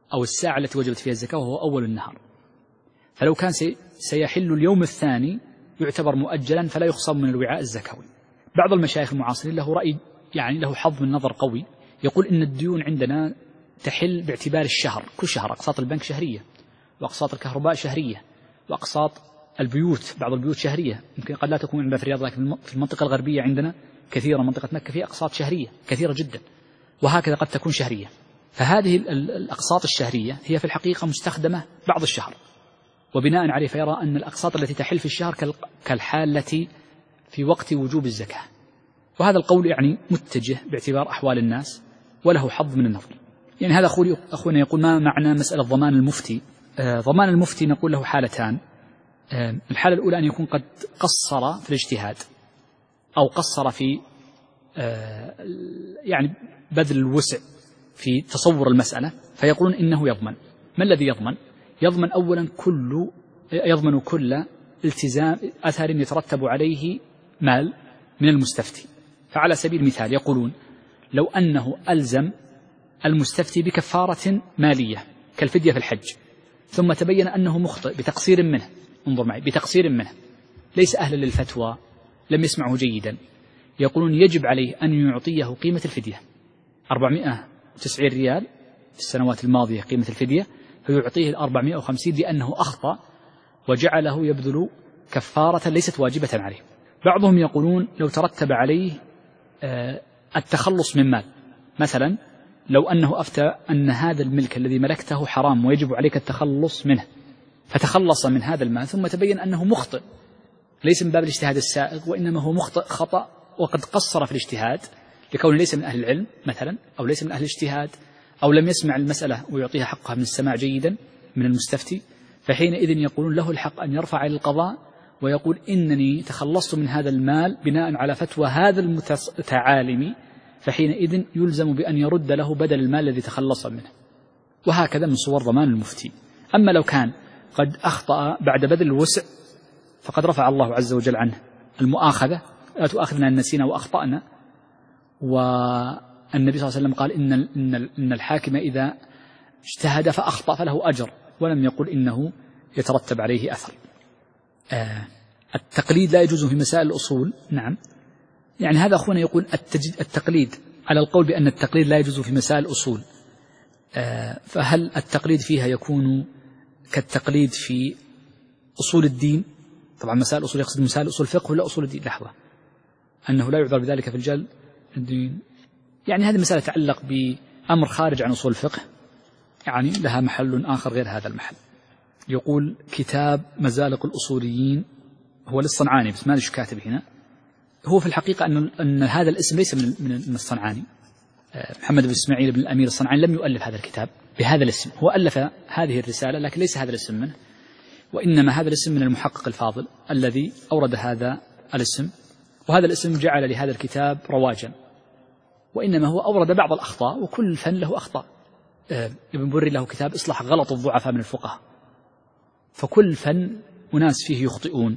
أو الساعة التي وجبت فيها الزكاة وهو أول النهار، فلو كان سيحل اليوم الثاني يعتبر مؤجلا فلا يخصم من الوعاء الزكوي. بعض المشايخ المعاصرين له رأي يعني له حظ من نظر قوي، يقول إن الديون عندنا تحل باعتبار الشهر، كل شهر أقساط البنك شهرية، وأقساط الكهرباء شهرية، وأقساط البيوت بعض البيوت شهرية، يمكن قد لا تكون عندنا في الرياض لكن في المنطقة الغربية عندنا كثيرا، منطقة مكة فيها أقساط شهرية كثيرة جدا، وهكذا قد تكون شهرية. فهذه الأقساط الشهرية هي في الحقيقة مستخدمة بعض الشهر، وبناء عليه فيرى أن الأقساط التي تحل في الشهر كالحالة في وقت وجوب الزكاة، وهذا القول يعني متجه باعتبار أحوال الناس وله حظ من النظر. يعني هذا أخونا يقول ما معنى مسألة ضمان المفتي؟ آه ضمان المفتي نقول له حالتان. آه الحالة الأولى أن يكون قد قصر في الاجتهاد أو قصر في آه يعني بذل الوسع في تصور المسألة، فيقولون إنه يضمن. ما الذي يضمن؟ يضمن أولا كل يضمن كل التزام أثر يترتب عليه مال من المستفتي. فعلى سبيل المثال يقولون لو أنه ألزم المستفتي بكفارة مالية كالفدية في الحج، ثم تبين أنه مخطئ بتقصير منه، انظر معي، بتقصير منه، ليس أهلا للفتوى، لم يسمعه جيدا، يقولون يجب عليه أن يعطيه قيمة الفدية أربعمائة وتسعين ريال في السنوات الماضية قيمة الفدية، فيعطيه الأربعمائة وخمسين لأنه أخطأ وجعله يبذل كفارة ليست واجبة عليه. بعضهم يقولون لو ترتب عليه التخلص من مال، مثلا لو أنه أفتى أن هذا الملك الذي ملكته حرام ويجب عليك التخلص منه، فتخلص من هذا المال ثم تبين أنه مخطئ، ليس من باب الاجتهاد السائغ وإنما هو مخطئ خطأ وقد قصر في الاجتهاد لكونه ليس من أهل العلم مثلا، أو ليس من أهل الاجتهاد، أو لم يسمع المسألة ويعطيها حقها من السماع جيدا من المستفتي، فحينئذ يقولون له الحق أن يرفع إلى القضاء ويقول إنني تخلصت من هذا المال بناء على فتوى هذا المتعالم، فحينئذ يلزم بأن يرد له بدل المال الذي تخلص منه. وهكذا من صور ضمان المفتي. أما لو كان قد أخطأ بعد بذل الوسع فقد رفع الله عز وجل عنه المؤاخذة، لا تؤاخذنا إن نسينا وأخطأنا، والنبي صلى الله عليه وسلم قال إن, إن, إن الحاكم إذا اجتهد فأخطأ فله أجر، ولم يقل إنه يترتب عليه أثر. آه التقليد لا يجوز في مسائل الأصول. نعم، يعني هذا أخونا يقول التقليد على القول بأن التقليد لا يجوز في مسائل الأصول، آه فهل التقليد فيها يكون كالتقليد في أصول الدين؟ طبعا مسائل الأصول يقصد مسائل أصول الفقه ولا أصول الدين؟ لحظة، أنه لا يعذر بذلك في الجل الدين، يعني هذه مسألة تتعلق بأمر خارج عن أصول الفقه، يعني لها محل آخر غير هذا المحل. يقول كتاب مزالق الأصوليين، هو للصنعاني بس ما أدري كاتب هنا. هو في الحقيقة أن, أن هذا الاسم ليس من, من الصنعاني. محمد بن إسماعيل بن الأمير الصنعاني لم يؤلف هذا الكتاب بهذا الاسم، هو ألف هذه الرسالة لكن ليس هذا الاسم منه، وإنما هذا الاسم من المحقق الفاضل الذي أورد هذا الاسم، وهذا الاسم جعل لهذا الكتاب رواجا، وإنما هو أورد بعض الأخطاء، وكل فن له أخطاء. ابن بري له كتاب إصلاح غلط الضعفاء من الفقهاء، فكل فن وناس فيه يخطئون،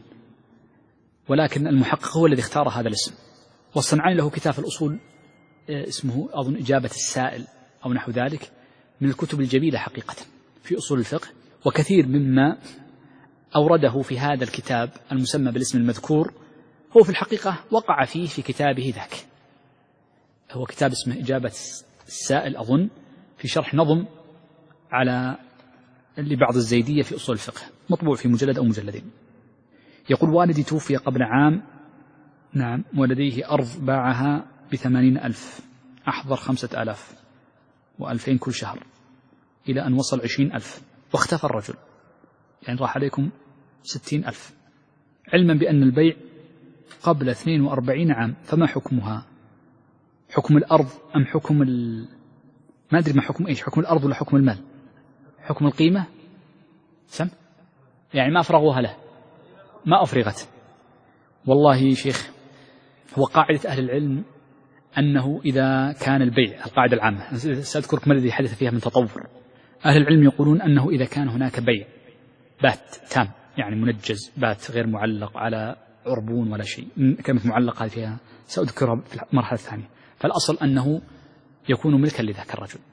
ولكن المحقق هو الذي اختار هذا الاسم. والصنعاني له كتاب الأصول اسمه أظن إجابة السائل أو نحو ذلك، من الكتب الجميلة حقيقة في أصول الفقه، وكثير مما أورده في هذا الكتاب المسمى بالاسم المذكور هو في الحقيقة وقع فيه في كتابه ذاك. هو كتاب اسمه إجابة السائل أظن، في شرح نظم على لبعض الزيدية في أصول الفقه، مطبوع في مجلد أو مجلدين. يقول والدي توفي قبل عام، نعم، ولديه أرض باعها بثمانين ألف، أحضر خمسة آلاف وألفين كل شهر إلى أن وصل عشرين ألف، واختفى الرجل، يعني راح عليكم ستين ألف، علما بأن البيع قبل اثنين وأربعين عام، فما حكمها؟ حكم الأرض أم حكم ال... ما أدري ما حكم إيش، حكم الأرض ولا حكم المال؟ حكم القيمة سم، يعني ما أفرغوها له، ما أفرغت. والله شيخ، هو قاعدة أهل العلم أنه إذا كان البيع، القاعدة العامة سأذكركم الذي حدث فيها من تطور، أهل العلم يقولون أنه إذا كان هناك بيع بات تام، يعني منجز، بات غير معلق على عربون ولا شيء، كلمة معلقة فيها سأذكرها في المرحلة الثانية، فالأصل أنه يكون ملكا لذاك الرجل،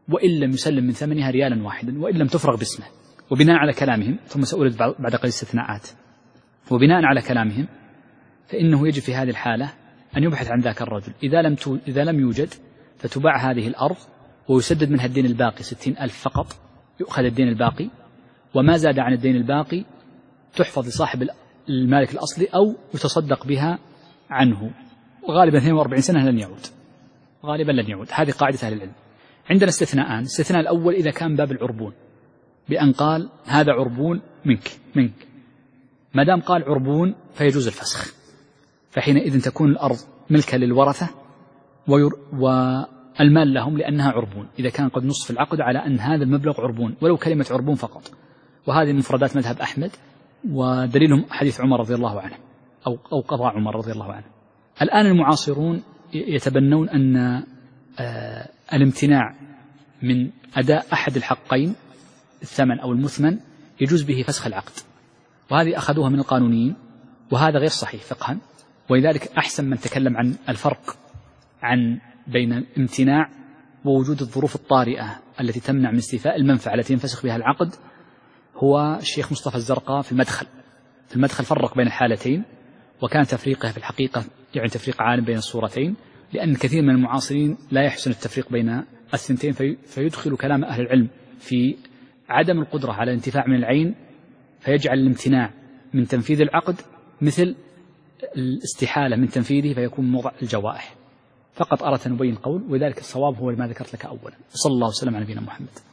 وإن لم يسلم من ثمنها ريالا واحدا وإن لم تفرغ باسمه. وبناء على كلامهم، ثم سأورد بعد قليل استثناءات، وبناء على كلامهم فإنه يجب في هذه الحالة أن يبحث عن ذاك الرجل، إذا لم إذا لم يوجد فتباع هذه الأرض ويسدد منها الدين الباقي ستين ألف فقط، يؤخذ الدين الباقي، وما زاد عن الدين الباقي تحفظ لصاحب المالك الأصلي أو يتصدق بها عنه، وغالبا اثنين وأربعين سنة لن يعود، غالبا لن يعود. هذه قاعدة أهل العلم. عندنا استثناءان. الاستثناء الأول إذا كان باب العربون، بأن قال هذا عربون منك منك ما دام قال عربون فيجوز الفسخ، فحينئذ تكون الأرض ملكا للورثة والمال لهم لأنها عربون، إذا كان قد نص في العقد على أن هذا المبلغ عربون ولو كلمة عربون فقط. وهذه من مفردات مذهب أحمد، ودليلهم حديث عمر رضي الله عنه أو أو قضاء عمر رضي الله عنه. الآن المعاصرون يتبنون أن آه الامتناع من أداء أحد الحقين الثمن أو المثمن يجوز به فسخ العقد، وهذه أخذوها من القانونيين، وهذا غير صحيح فقها. ولذلك أحسن من تكلم عن الفرق عن بين الامتناع ووجود الظروف الطارئة التي تمنع من استيفاء المنفعة التي ينفسخ بها العقد هو الشيخ مصطفى الزرقاء في المدخل. في المدخل فرق بين الحالتين، وكان تفريقه في الحقيقة يعني تفريق عالم بين الصورتين، لأن كثير من المعاصرين لا يحسن التفريق بين الثنتين، في فيدخل كلام أهل العلم في عدم القدرة على الانتفاع من العين، فيجعل الامتناع من تنفيذ العقد مثل الاستحالة من تنفيذه فيكون موضع الجوائح. فقط أردت أن أبين القول، وذلك الصواب هو ما ذكرت لك أولا. صلى الله وسلم على نبينا محمد.